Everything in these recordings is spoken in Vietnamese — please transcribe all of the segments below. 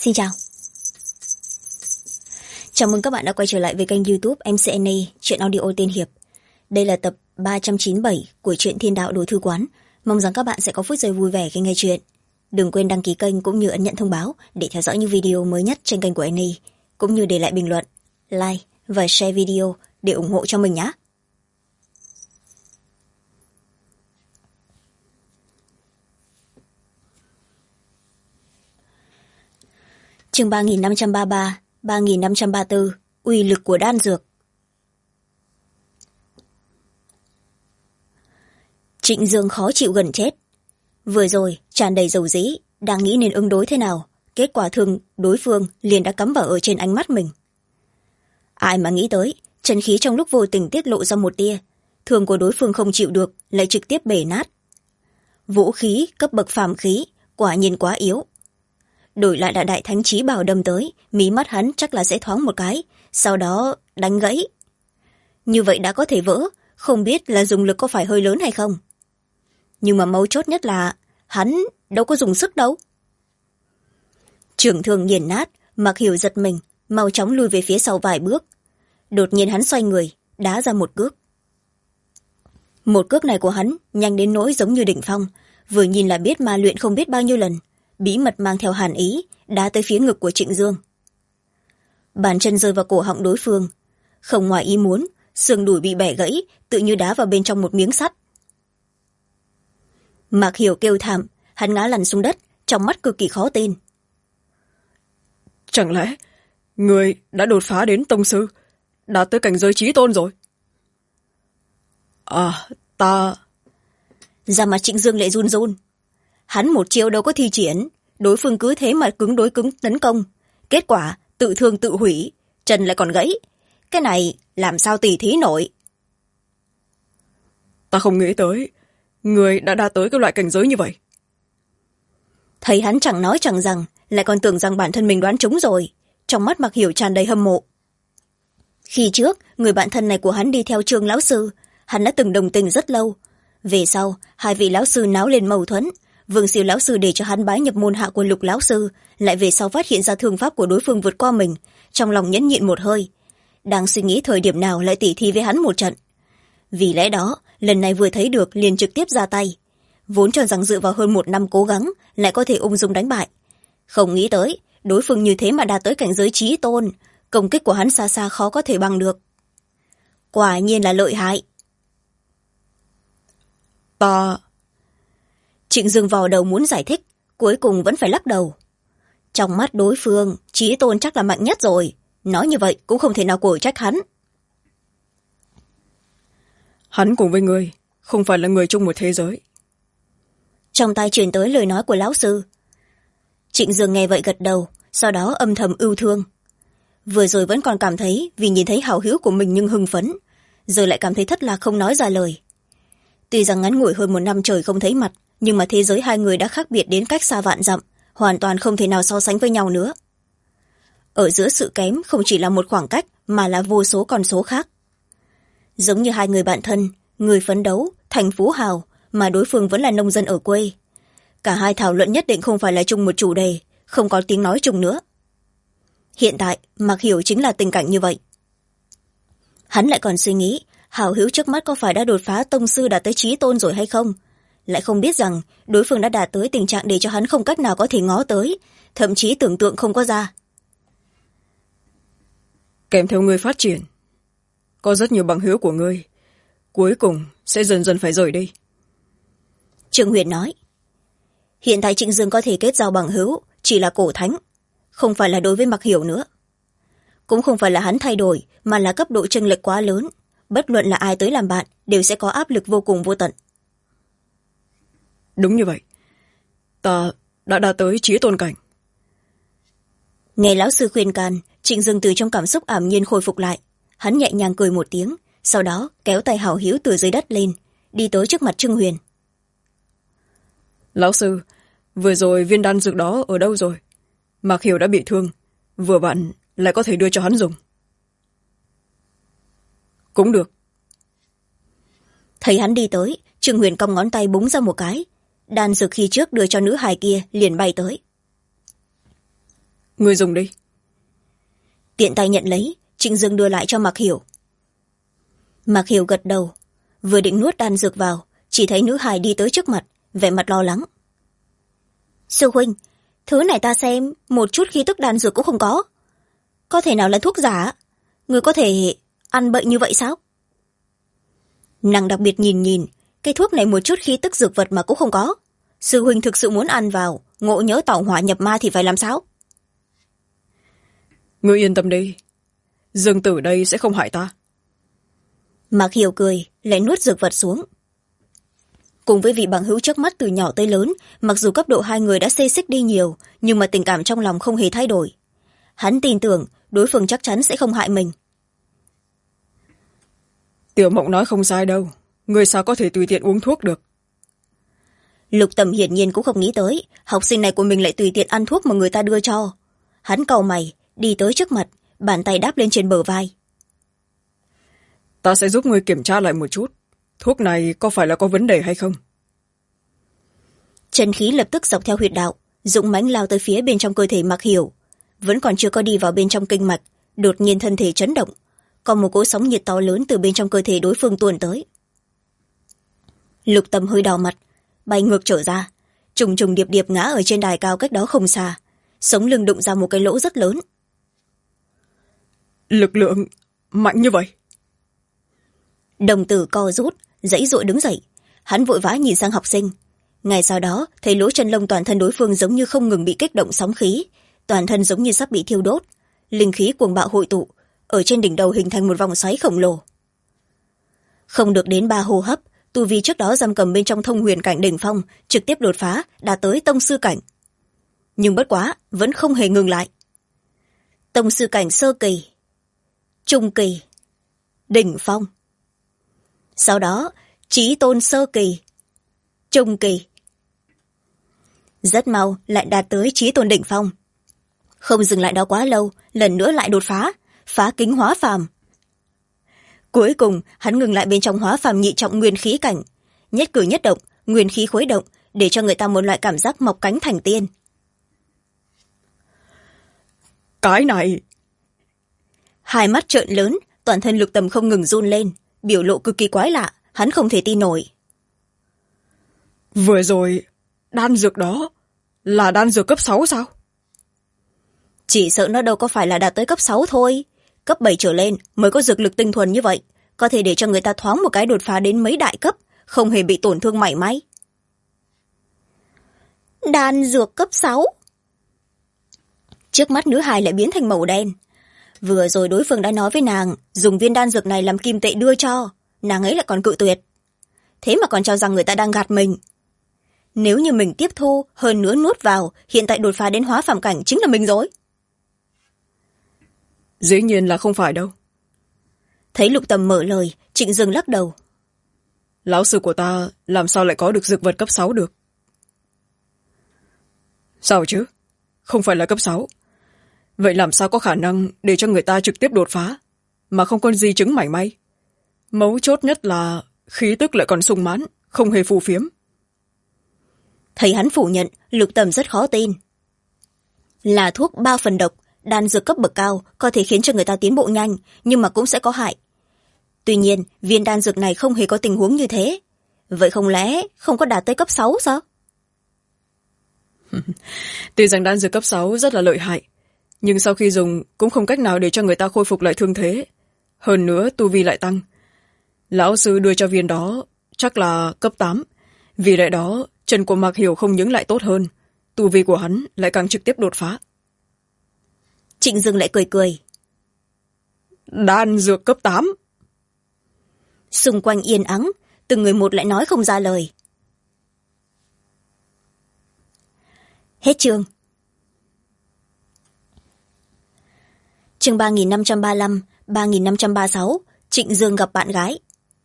Xin chào. Chào mừng các bạn đã quay trở lại với kênh YouTube MCNA Truyện Audio Tiên Hiệp. Đây là tập 397 của truyện Thiên Đạo Đồ Thư Quán. Mong rằng các bạn sẽ có phút giây vui vẻ khi nghe chuyện. Đừng quên đăng ký kênh cũng như ấn nhận thông báo để theo dõi những video mới nhất trên kênh của NA, cũng như để lại bình luận, like và share video để ủng hộ cho mình nhé. Chương 3533, 3534, uy lực của đan dược. Trịnh Dương khó chịu gần chết. Vừa rồi tràn đầy dầu dĩ, đang nghĩ nên ứng đối thế nào, kết quả thường đối phương liền đã cắm vào ở trên ánh mắt mình. Ai mà nghĩ tới, chân khí trong lúc vô tình tiết lộ ra một tia, thường của đối phương không chịu được, lại trực tiếp bể nát. Vũ khí cấp bậc phàm khí, quả nhiên quá yếu. Đổi lại là đại thánh chí bảo đâm tới, mí mắt hắn chắc là sẽ thoáng một cái, sau đó đánh gãy. Như vậy đã có thể vỡ, không biết là dùng lực có phải hơi lớn hay không. Nhưng mà mấu chốt nhất là hắn đâu có dùng sức đâu. Trưởng thương nghiền nát, Mặc Hiểu giật mình, mau chóng lùi về phía sau vài bước. Đột nhiên hắn xoay người, đá ra một cước. Một cước này của hắn nhanh đến nỗi giống như đỉnh phong, vừa nhìn là biết ma luyện không biết bao nhiêu lần, bí mật mang theo hàn ý, đá tới phía ngực của Trịnh Dương. Bàn chân rơi vào cổ họng đối phương, không ngoài ý muốn, xương đùi bị bẻ gãy, tự như đá vào bên trong một miếng sắt. Mạc Hiểu kêu thảm, hắn ngã lăn xuống đất, trong mắt cực kỳ khó tin. Chẳng lẽ người đã đột phá đến tông sư, đạt tới cảnh giới chí tôn rồi? Ta... Da mặt Trịnh Dương lại run run. Hắn một chiêu đâu có thi triển, đối phương cứ thế mà cứng đối cứng tấn công, kết quả tự thương tự hủy, chân lại còn gãy. Cái này làm sao tỉ thí nổi? Ta không nghĩ tới người đã đạt tới cái loại cảnh giới như vậy. Thấy hắn chẳng nói chẳng rằng, lại còn tưởng rằng bản thân mình đoán trúng rồi, trong mắt Mạc Hiểu tràn đầy hâm mộ. Khi trước người bạn thân này của hắn đi theo Trương lão sư, hắn đã từng đồng tình rất lâu. Về sau hai vị lão sư náo lên mâu thuẫn, Vương Siêu lão sư để cho hắn bái nhập môn hạ của Lục lão sư, lại về sau phát hiện ra thương pháp của đối phương vượt qua mình, trong lòng nhẫn nhịn một hơi, đang suy nghĩ thời điểm nào lại tỉ thí với hắn một trận. Vì lẽ đó lần này vừa thấy được liền trực tiếp ra tay, vốn cho rằng dựa vào hơn một năm cố gắng lại có thể ung dung đánh bại, không nghĩ tới đối phương như thế mà đạt tới cảnh giới chí tôn, công kích của hắn xa xa khó có thể bằng được. Quả nhiên là lợi hại. Trịnh Dương vò đầu muốn giải thích, cuối cùng vẫn phải lắc đầu. Trong mắt đối phương, chí tôn chắc là mạnh nhất rồi, nói như vậy cũng không thể nào cổ trách hắn. Hắn cùng với người không phải là người chung một thế giới. Trong tai truyền tới lời nói của lão sư. Trịnh Dương nghe vậy gật đầu, sau đó âm thầm ưu thương. Vừa rồi vẫn còn cảm thấy vì nhìn thấy hảo hữu của mình nhưng hưng phấn, giờ lại cảm thấy thất lạc không nói ra lời. Tuy rằng ngắn ngủi hơn một năm trời không thấy mặt, nhưng mà thế giới hai người đã khác biệt đến cách xa vạn dặm, hoàn toàn không thể nào so sánh với nhau nữa. Ở giữa sự kém không chỉ là một khoảng cách, mà là vô số con số khác. Giống như hai người bạn thân, người phấn đấu, thành phú hào, mà đối phương vẫn là nông dân ở quê. Cả hai thảo luận nhất định không phải là chung một chủ đề, không có tiếng nói chung nữa. Hiện tại, Mạc Hiểu chính là tình cảnh như vậy. Hắn lại còn suy nghĩ, hảo hữu trước mắt có phải đã đột phá tông sư đạt tới chí tôn rồi hay không, lại không biết rằng đối phương đã đạt tới tình trạng để cho hắn không cách nào có thể ngó tới, thậm chí tưởng tượng không có ra. Kèm theo người phát triển, có rất nhiều bằng hữu của ngươi cuối cùng sẽ dần dần phải rời đi. Trương Huyền nói, hiện tại Trịnh Dương có thể kết giao bằng hữu chỉ là cổ thánh, không phải là đối với Mạc Hiểu nữa. Cũng không phải là hắn thay đổi, mà là cấp độ chênh lệch quá lớn, bất luận là ai tới làm bạn đều sẽ có áp lực vô cùng vô tận. Đúng như vậy, ta đã đạt tới chí tôn cảnh. Nghe lão sư khuyên can, Trịnh Dương từ trong cảm xúc ảm nhiên khôi phục lại, hắn nhẹ nhàng cười một tiếng, sau đó kéo tay hảo hữu từ dưới đất lên, đi tới trước mặt Trương Huyền. Lão sư, vừa rồi viên đan dược đó ở đâu rồi? Mạc Hiểu đã bị thương, vừa vặn lại có thể đưa cho hắn dùng. Cũng được. Thấy hắn đi tới, Trương Huyền cong ngón tay búng ra một cái, đan dược khi trước đưa cho nữ hài kia liền bay tới. Người dùng đi. Tiện tay nhận lấy, Trịnh Dương đưa lại cho Mạc Hiểu. Mạc Hiểu gật đầu, vừa định nuốt đan dược vào, chỉ thấy nữ hài đi tới trước mặt, vẻ mặt lo lắng. Sư huynh, thứ này ta xem một chút khí tức đan dược cũng không có thể nào là thuốc giả? Người có thể ăn bệnh như vậy sao? Nàng đặc biệt nhìn cái thuốc này một chút khí tức dược vật mà cũng không có. Sư huynh thực sự muốn ăn vào, ngộ nhỡ tẩu hỏa nhập ma thì phải làm sao? Ngươi yên tâm đi, Dương Tử đây sẽ không hại ta. Mạc Hiểu cười, lại nuốt dược vật xuống. Cùng với vị bằng hữu trước mắt từ nhỏ tới lớn, mặc dù cấp độ hai người đã xê xích đi nhiều, nhưng mà tình cảm trong lòng không hề thay đổi. Hắn tin tưởng đối phương chắc chắn sẽ không hại mình. Tiểu Mộng nói không sai đâu, người sao có thể tùy tiện uống thuốc được. Lục Tầm hiển nhiên cũng không nghĩ tới học sinh này của mình lại tùy tiện ăn thuốc mà người ta đưa cho. Hắn cau mày, đi tới trước mặt, bàn tay đáp lên trên bờ vai. Ta sẽ giúp người kiểm tra lại một chút, thuốc này có phải là có vấn đề hay không. Chân khí lập tức dọc theo huyệt đạo, dũng mãnh lao tới phía bên trong cơ thể Mạc Hiểu. Vẫn còn chưa có đi vào bên trong kinh mạch, đột nhiên thân thể chấn động, còn một cỗ sóng nhiệt to lớn từ bên trong cơ thể đối phương tuôn tới. Lục Tầm hơi đỏ mặt, bay ngược trở ra, trùng trùng điệp điệp ngã ở trên đài cao cách đó không xa, sống lưng đụng ra một cái lỗ rất lớn. Lực lượng mạnh như vậy? Đồng tử co rút, giãy giụa đứng dậy, hắn vội vã nhìn sang học sinh. Ngay sau đó thấy lỗ chân lông toàn thân đối phương giống như không ngừng bị kích động sóng khí, toàn thân giống như sắp bị thiêu đốt, linh khí cuồng bạo hội tụ, ở trên đỉnh đầu hình thành một vòng xoáy khổng lồ. Không được đến 3 hô hấp, tu vi trước đó giam cầm bên trong thông huyền cảnh đỉnh phong trực tiếp đột phá đạt tới tông sư cảnh. Nhưng bất quá vẫn không hề ngừng lại. Tông sư cảnh sơ kỳ, trung kỳ, đỉnh phong. Sau đó chí tôn sơ kỳ, trung kỳ. Rất mau lại đạt tới chí tôn đỉnh phong. Không dừng lại đó quá lâu, lần nữa lại đột phá, phá kính hóa phàm. Cuối cùng hắn ngừng lại bên trong hóa phàm nhị trọng nguyên khí cảnh, nhất cử nhất động nguyên khí khuấy động, để cho người ta một loại cảm giác mọc cánh thành tiên. Cái này... Hai mắt trợn lớn, toàn thân Lục Tầm không ngừng run lên, biểu lộ cực kỳ quái lạ, hắn không thể tin nổi. Vừa rồi đan dược đó là đan dược cấp 6 sao? Chỉ sợ nó đâu có phải là đạt tới cấp 6 thôi, cấp 7 trở lên mới có dược lực tinh thuần như vậy, có thể để cho người ta thoáng một cái đột phá đến mấy đại cấp, không hề bị tổn thương mảy may. Đan dược cấp 6. Trước mắt nữ hài lại biến thành màu đen. Vừa rồi đối phương đã nói với nàng dùng viên đan dược này làm kim tệ đưa cho, nàng ấy lại còn cự tuyệt. Thế mà còn cho rằng người ta đang gạt mình. Nếu như mình tiếp thu, hơn nữa nuốt vào, hiện tại đột phá đến hóa phàm cảnh chính là mình rồi. Dĩ nhiên là không phải đâu. Thấy Lục Tầm mở lời, Trịnh Dương lắc đầu. Lão sư của ta làm sao lại có được dược vật cấp 6 được? Sao chứ? Không phải là cấp 6. Vậy làm sao có khả năng để cho người ta trực tiếp đột phá, mà không có di chứng mảy may? Mấu chốt nhất là khí tức lại còn sung mãn, không hề phù phiếm. Thấy hắn phủ nhận, Lục Tầm rất khó tin. Là thuốc 3 phần độc, đan dược cấp bậc cao có thể khiến cho người ta tiến bộ nhanh, nhưng mà cũng sẽ có hại. Tuy nhiên, viên đan dược này không hề có tình huống như thế. Vậy không lẽ không có đạt tới cấp 6 sao? Tuy rằng đan dược cấp 6 rất là lợi hại, nhưng sau khi dùng cũng không cách nào để cho người ta khôi phục lại thương thế. Hơn nữa tu vi lại tăng. Lão sư đưa cho viên đó chắc là cấp 8. Vì lẽ đó, chân của Mạc Hiểu không những lại tốt hơn, tu vi của hắn lại càng trực tiếp đột phá. Trịnh Dương lại cười cười. Đan dược cấp 8. Xung quanh yên ắng, từng người một lại nói không ra lời. Hết chương. Chương 3535, 3536, Trịnh Dương gặp bạn gái.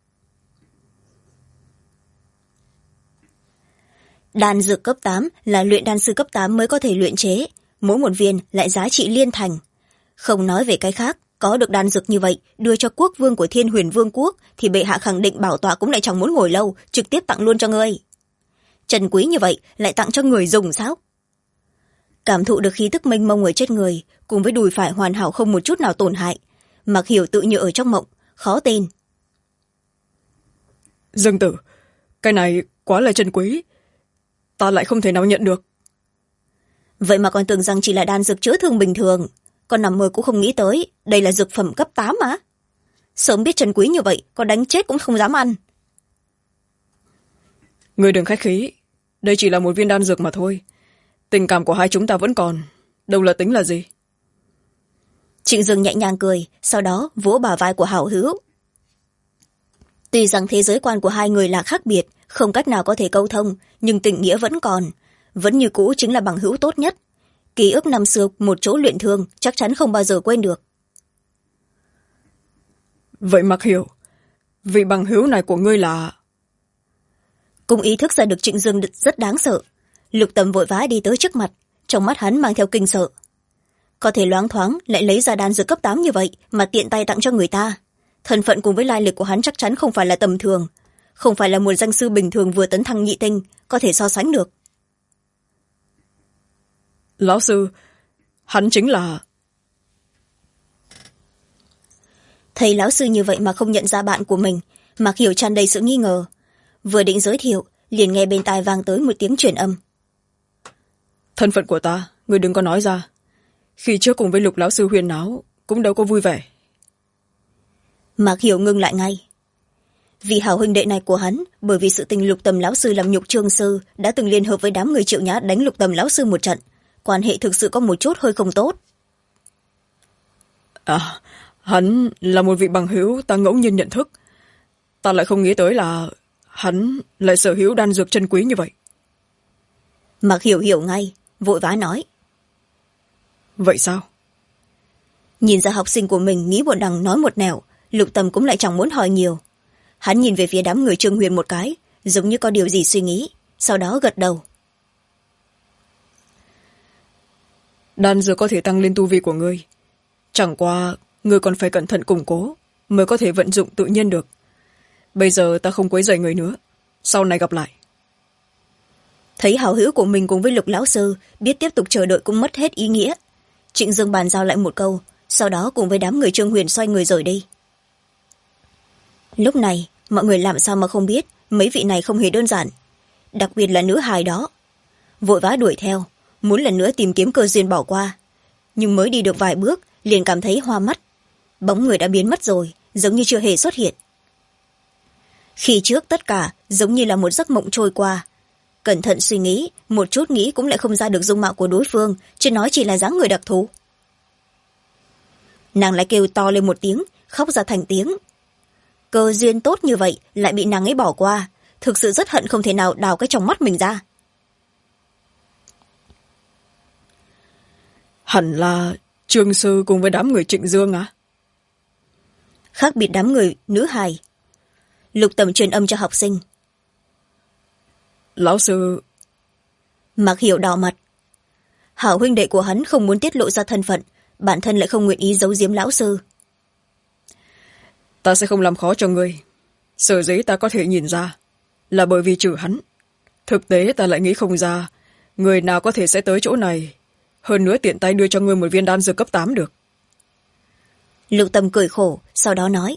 Đan dược cấp 8 là luyện đan sư cấp 8 mới có thể luyện chế, mỗi một viên lại giá trị liên thành. Không nói về cái khác, có được đan dược như vậy đưa cho quốc vương của Thiên Huyền Vương quốc thì bệ hạ khẳng định bảo tọa cũng lại chẳng muốn ngồi lâu, trực tiếp tặng luôn cho ngươi. Trần quý như vậy lại tặng cho người dùng sao? cảm thụ được khí tức mênh mông ở trên người cùng với đùi phải hoàn hảo không một chút nào tổn hại. Mặc hiểu tự như ở trong mộng, khó tin. Dương tử, cái này quá là chân quý, ta lại không thể nào nhận được. Vậy mà còn tưởng rằng chỉ là đan dược chữa thương bình thường, con nằm mơ cũng không nghĩ tới đây là dược phẩm cấp 8 mà. Sớm biết chân quý như vậy, con đánh chết cũng không dám ăn. Người đừng khách khí, đây chỉ là một viên đan dược mà thôi. Tình cảm của hai chúng ta vẫn còn, đâu là tính là gì. Trịnh Dương nhẹ nhàng cười, sau đó vỗ bả vai của Hảo Hữu. Tuy rằng thế giới quan của hai người là khác biệt, không cách nào có thể câu thông, nhưng tình nghĩa vẫn còn, vẫn như cũ chính là bằng hữu tốt nhất. Ký ức năm xưa một chỗ luyện thương chắc chắn không bao giờ quên được. Vậy Mặc Hiểu, vị bằng hữu này của ngươi là... Cũng ý thức ra được Trịnh Dương rất đáng sợ. Lục Tầm vội vã đi tới trước mặt, trong mắt hắn mang theo kinh sợ. Có thể loáng thoáng lại lấy ra đan dược cấp 8 như vậy mà tiện tay tặng cho người ta. Thân phận cùng với lai lịch của hắn chắc chắn không phải là tầm thường, không phải là một danh sư bình thường vừa tấn thăng nhị tinh có thể so sánh được. Lão sư, hắn chính là... Thấy lão sư như vậy mà không nhận ra bạn của mình, Mặc Hiểu tràn đầy sự nghi ngờ. Vừa định giới thiệu, liền nghe bên tai vang tới một tiếng truyền âm. Thân phận của ta, người đừng có nói ra. Khi trước cùng với Lục lão sư huyên náo, cũng đâu có vui vẻ. Mặc Hiểu ngưng lại ngay. Vì hảo huynh đệ này của hắn, bởi vì sự tình Lục Tầm lão sư làm nhục Trương sư, đã từng liên hợp với đám người Triệu Nhã đánh Lục Tầm lão sư một trận, quan hệ thực sự có một chút hơi không tốt. À, hắn là một vị bằng hữu ta ngẫu nhiên nhận thức. Ta lại không nghĩ tới là hắn lại sở hữu đan dược chân quý như vậy. Mặc Hiểu hiểu ngay, vội vã nói. Vậy sao? Nhìn ra học sinh của mình nghĩ một đằng nói một nẻo, Lục Tầm cũng lại chẳng muốn hỏi nhiều. Hắn nhìn về phía đám người Trương Huyền một cái, giống như có điều gì suy nghĩ, sau đó gật đầu. Đan dược có thể tăng lên tu vi của ngươi. Chẳng qua, ngươi còn phải cẩn thận củng cố, mới có thể vận dụng tự nhiên được. Bây giờ ta không quấy rầy người nữa. Sau này gặp lại. Thấy hảo hữu của mình cùng với Lục lão sư, biết tiếp tục chờ đợi cũng mất hết ý nghĩa. Trịnh Dương bàn giao lại một câu, sau đó cùng với đám người Trương Huyền xoay người rời đi. Lúc này, mọi người làm sao mà không biết mấy vị này không hề đơn giản, đặc biệt là nữ hài đó. Vội vã đuổi theo, muốn lần nữa tìm kiếm cơ duyên bỏ qua, nhưng mới đi được vài bước liền cảm thấy hoa mắt. Bóng người đã biến mất rồi, giống như chưa hề xuất hiện. Khi trước tất cả giống như là một giấc mộng trôi qua. Cẩn thận suy nghĩ, một chút nghĩ cũng lại không ra được dung mạo của đối phương, chứ nói chỉ là dáng người đặc thù. Nàng lại kêu to lên một tiếng, khóc ra thành tiếng. Cơ duyên tốt như vậy lại bị nàng ấy bỏ qua, thực sự rất hận không thể nào đào cái trong mắt mình ra. Hẳn là Trương sư cùng với đám người Trịnh Dương à? Khác biệt đám người nữ hài. Lục Tầm truyền âm cho học sinh. Lão sư... Mặc Hiểu đỏ mặt. Hảo huynh đệ của hắn không muốn tiết lộ ra thân phận, bản thân lại không nguyện ý giấu giếm lão sư. Ta sẽ không làm khó cho ngươi. Sở dĩ ta có thể nhìn ra là bởi vì trừ hắn. Thực tế ta lại nghĩ không ra người nào có thể sẽ tới chỗ này, hơn nữa tiện tay đưa cho ngươi một viên đan dược cấp 8 được. Lục Tầm cười khổ, sau đó nói.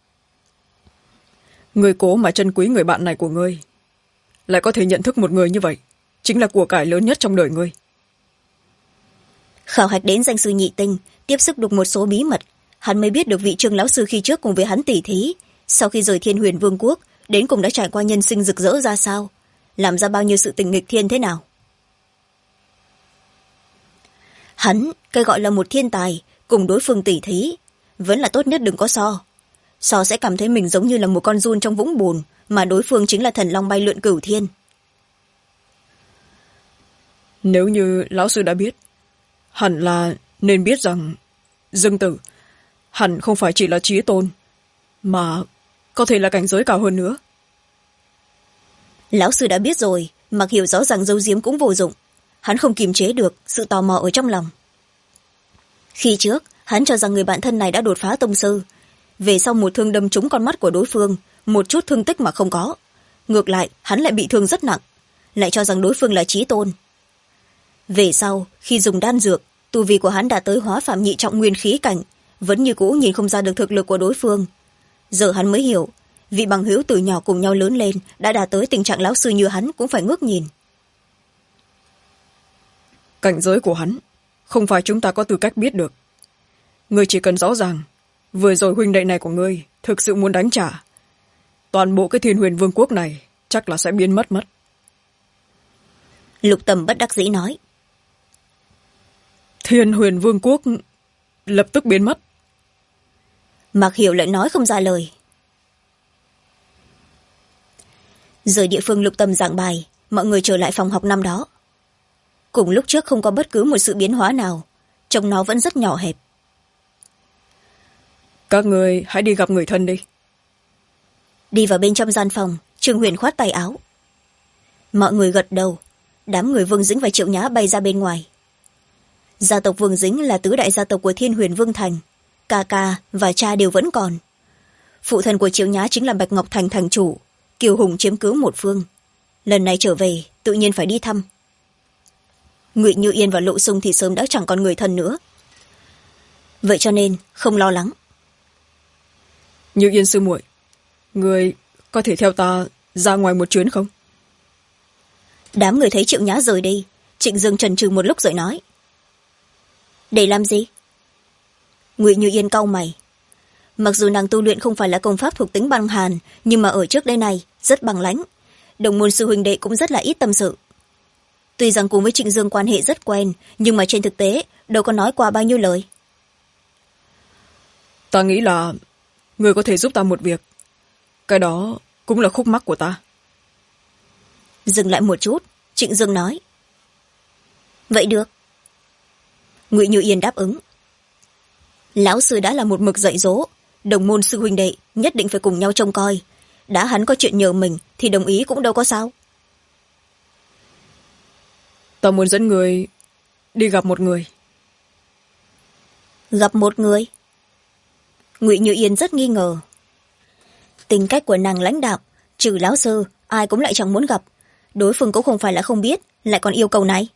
Ngươi cố mà trân quý người bạn này của ngươi, lại có thể nhận thức một người như vậy, chính là của cải lớn nhất trong đời ngươi. Khảo hạch đến danh sư nhị tinh, tiếp xúc được một số bí mật, hắn mới biết được vị Trương lão sư khi trước cùng với hắn tỉ thí, sau khi rời Thiên Huyền Vương quốc, đến cùng đã trải qua nhân sinh rực rỡ ra sao, làm ra bao nhiêu sự tình nghịch thiên thế nào. Hắn, cái gọi là một thiên tài, cùng đối phương tỉ thí, vẫn là tốt nhất đừng có so. So sẽ cảm thấy mình giống như là một con giun trong vũng bùn, mà đối phương chính là thần long bay lượn cửu thiên. Nếu như lão sư đã biết, hẳn là nên biết rằng Dương tử hẳn không phải chỉ là chí tôn, mà có thể là cảnh giới cao hơn nữa. Lão sư đã biết rồi, mặc hiểu rõ ràng giấu giếm cũng vô dụng. Hắn không kiềm chế được sự tò mò ở trong lòng. Khi trước, hắn cho rằng người bạn thân này đã đột phá tông sư. Về sau một thương đâm trúng con mắt của đối phương, một chút thương tích mà không có. Ngược lại, hắn lại bị thương rất nặng, lại cho rằng đối phương là chí tôn. về sau khi dùng đan dược, tu vi của hắn đã tới hóa phạm nhị trọng nguyên khí cảnh, vẫn như cũ nhìn không ra được thực lực của đối phương. Giờ hắn mới hiểu, vị bằng hữu từ nhỏ cùng nhau lớn lên đã đạt tới tình trạng lão sư như hắn cũng phải ngước nhìn. Cảnh giới của hắn không phải chúng ta có tư cách biết được. Ngươi chỉ cần rõ ràng vừa rồi huynh đệ này của ngươi thực sự muốn đánh trả, toàn bộ cái Thiên Huyền Vương quốc này chắc là sẽ biến mất. Lục Tầm bất đắc dĩ nói. Thiên Huyền Vương quốc lập tức biến mất? Mạc Hiểu lại nói không ra lời. Rời địa phương Lục Tầm giảng bài, mọi người trở lại phòng học năm đó. Cùng lúc trước không có bất cứ một sự biến hóa nào, trông nó vẫn rất nhỏ hẹp. Các người hãy đi gặp người thân đi. Đi vào bên trong gian phòng, Trương Huyền khoát tay áo. Mọi người gật đầu, đám người Vương Dĩnh và Triệu Nhã bay ra bên ngoài. Gia tộc Vương Dĩnh là tứ đại gia tộc của Thiên Huyền Vương Thành, ca ca và cha đều vẫn còn. Phụ thân của Triệu Nhã chính là Bạch Ngọc Thành thành chủ, Kiều Hùng chiếm cứ một phương. Lần này trở về tự nhiên phải đi thăm. Ngụy Như Yên và Lộ Sung thì sớm đã chẳng còn người thân nữa, vậy cho nên không lo lắng. Như Yên sư muội, người có thể theo ta ra ngoài một chuyến không? Đám người thấy Triệu Nhã rời đi, Trịnh Dương chần chừ một lúc rồi nói. Để làm gì? Ngụy Như Yên cau mày. Mặc dù nàng tu luyện không phải là công pháp thuộc tính băng hàn, nhưng mà ở trước đây này rất bằng lãnh, đồng môn sư huynh đệ cũng rất là ít tâm sự. Tuy rằng cùng với Trịnh Dương quan hệ rất quen, nhưng mà trên thực tế đâu có nói qua bao nhiêu lời. Ta nghĩ là người có thể giúp ta một việc, cái đó cũng là khúc mắc của ta. Dừng lại một chút, Trịnh Dương nói. Vậy được. Ngụy Như Yên đáp ứng. Lão sư đã là một mực dạy dỗ, đồng môn sư huynh đệ nhất định phải cùng nhau trông coi. Đã hắn có chuyện nhờ mình thì đồng ý cũng đâu có sao. Ta muốn dẫn người đi gặp một người. Gặp một người? Ngụy Như Yên rất nghi ngờ. Tính cách của nàng lãnh đạm, trừ lão sư ai cũng lại chẳng muốn gặp. Đối phương cũng không phải là không biết, lại còn yêu cầu này.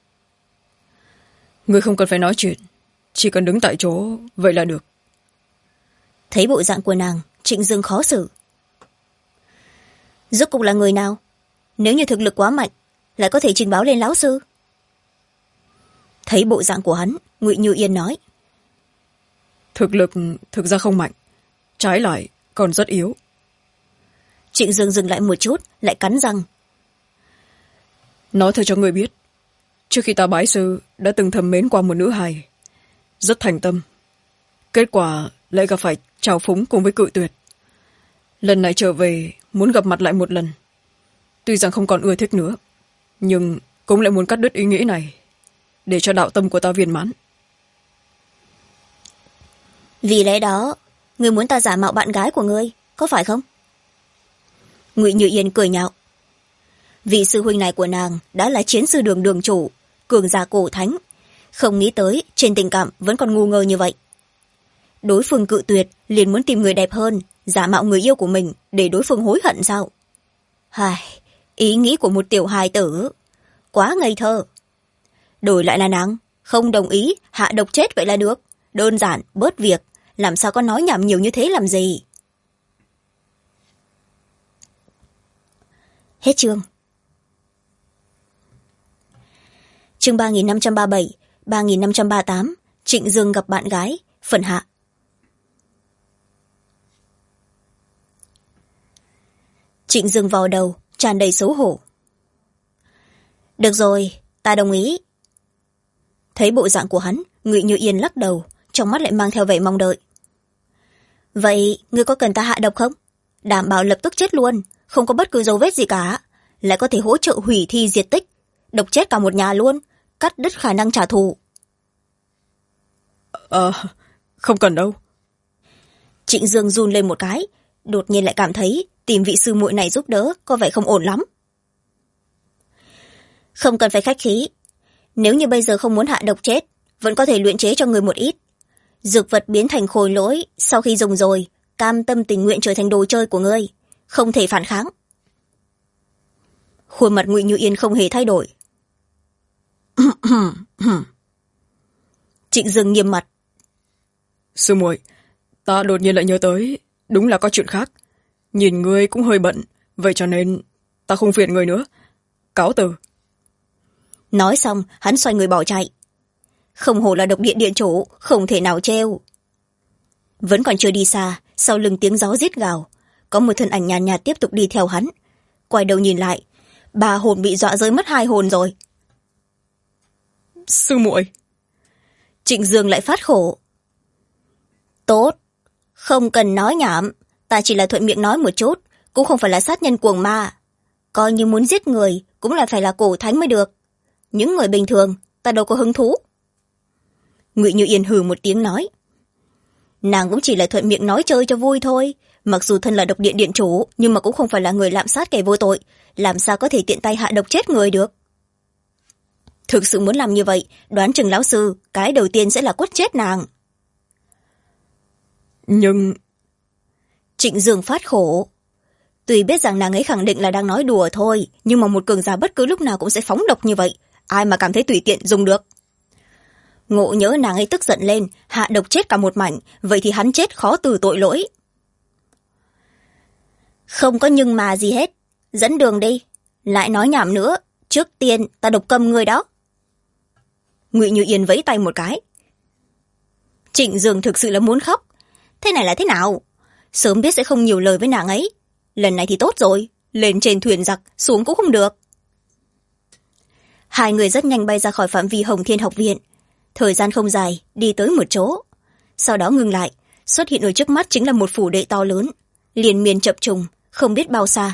Người không cần phải nói chuyện, chỉ cần đứng tại chỗ vậy là được. Thấy bộ dạng của nàng, Trịnh Dương khó xử. Rốt cục là người nào? Nếu như thực lực quá mạnh, lại có thể trình báo lên lão sư. Thấy bộ dạng của hắn, Ngụy Như Yên nói. Thực lực thực ra không mạnh, trái lại còn rất yếu. Trịnh Dương dừng lại một chút, lại cắn răng. Nói thật cho người biết, trước khi ta bái sư đã từng thầm mến qua một nữ hài, rất thành tâm. Kết quả lại gặp phải trào phúng cùng với cự tuyệt. Lần này trở về muốn gặp mặt lại một lần. Tuy rằng không còn ưa thích nữa, nhưng cũng lại muốn cắt đứt ý nghĩ này, để cho đạo tâm của ta viên mãn. Vì lẽ đó, ngươi muốn ta giả mạo bạn gái của ngươi, có phải không? Ngụy Như Yên cười nhạo. Vị sư huynh này của nàng đã là chiến sư đường đường chủ, cường giả cổ thánh, không nghĩ tới trên tình cảm vẫn còn ngu ngơ như vậy. Đối phương cự tuyệt liền muốn tìm người đẹp hơn, giả mạo người yêu của mình để đối phương hối hận sao? Hài, ý nghĩ của một tiểu hài tử quá ngây thơ. Đổi lại là nàng không đồng ý, hạ độc chết vậy là được, đơn giản bớt việc, làm sao có nói nhảm nhiều như thế làm gì. Hết chương. Chương 3537, 3538, Trịnh Dương gặp bạn gái, phần hạ. Trịnh Dương vào đầu, tràn đầy xấu hổ. Được rồi, ta đồng ý. Thấy bộ dạng của hắn, Ngụy Như Yên lắc đầu, trong mắt lại mang theo vẻ mong đợi. Vậy, ngươi có cần ta hạ độc không? Đảm bảo lập tức chết luôn, không có bất cứ dấu vết gì cả. Lại có thể hỗ trợ hủy thi diệt tích, độc chết cả một nhà luôn, cắt đứt khả năng trả thù. Không cần đâu. Trịnh Dương run lên một cái, đột nhiên lại cảm thấy tìm vị sư muội này giúp đỡ có vẻ không ổn lắm. Không cần phải khách khí. Nếu như bây giờ không muốn hạ độc chết, vẫn có thể luyện chế cho người một ít. Dược vật biến thành khối lỗi, sau khi dùng rồi, cam tâm tình nguyện trở thành đồ chơi của ngươi, không thể phản kháng. Khuôn mặt Ngụy Như Yên không hề thay đổi. Trịnh Dương nghiêm mặt. Sư muội, ta đột nhiên lại nhớ tới, đúng là có chuyện khác. Nhìn ngươi cũng hơi bận, vậy cho nên ta không phiền ngươi nữa. Cáo từ. Nói xong, hắn xoay người bỏ chạy. Không hổ là độc địa điện chủ, không thể nào treo. Vẫn còn chưa đi xa, sau lưng tiếng gió rít gào, có một thân ảnh nhàn nhạt tiếp tục đi theo hắn. Quay đầu nhìn lại, 3 hồn bị dọa rơi mất 2 hồn rồi. Sư muội. Trịnh Dương lại phát khổ. Tốt, không cần nói nhảm, ta chỉ là thuận miệng nói một chút, cũng không phải là sát nhân cuồng ma. Coi như muốn giết người, cũng là phải là cổ thánh mới được. Những người bình thường, ta đâu có hứng thú. Ngụy Như Yên hừ một tiếng nói. Nàng cũng chỉ là thuận miệng nói chơi cho vui thôi. Mặc dù thân là độc điện điện chủ, nhưng mà cũng không phải là người lạm sát kẻ vô tội. Làm sao có thể tiện tay hạ độc chết người được? Thực sự muốn làm như vậy, đoán chừng lão sư, cái đầu tiên sẽ là quất chết nàng. Nhưng... Trịnh Dương phát khổ. Tuy biết rằng nàng ấy khẳng định là đang nói đùa thôi, nhưng mà một cường giả bất cứ lúc nào cũng sẽ phóng độc như vậy. Ai mà cảm thấy tùy tiện dùng được. Ngộ nhớ nàng ấy tức giận lên, hạ độc chết cả một mảnh, vậy thì hắn chết khó từ tội lỗi. Không có nhưng mà gì hết. Dẫn đường đi. Lại nói nhảm nữa, trước tiên ta độc cầm người đó. Ngụy Như Yên vẫy tay một cái. Trịnh Dương thực sự là muốn khóc. Thế này là thế nào? Sớm biết sẽ không nhiều lời với nàng ấy. Lần này thì tốt rồi, lên trên thuyền giặc, xuống cũng không được. Hai người rất nhanh bay ra khỏi phạm vi Hồng Thiên học viện. Thời gian không dài, đi tới một chỗ. Sau đó ngừng lại, xuất hiện ở trước mắt chính là một phủ đệ to lớn, liên miên chập trùng, không biết bao xa.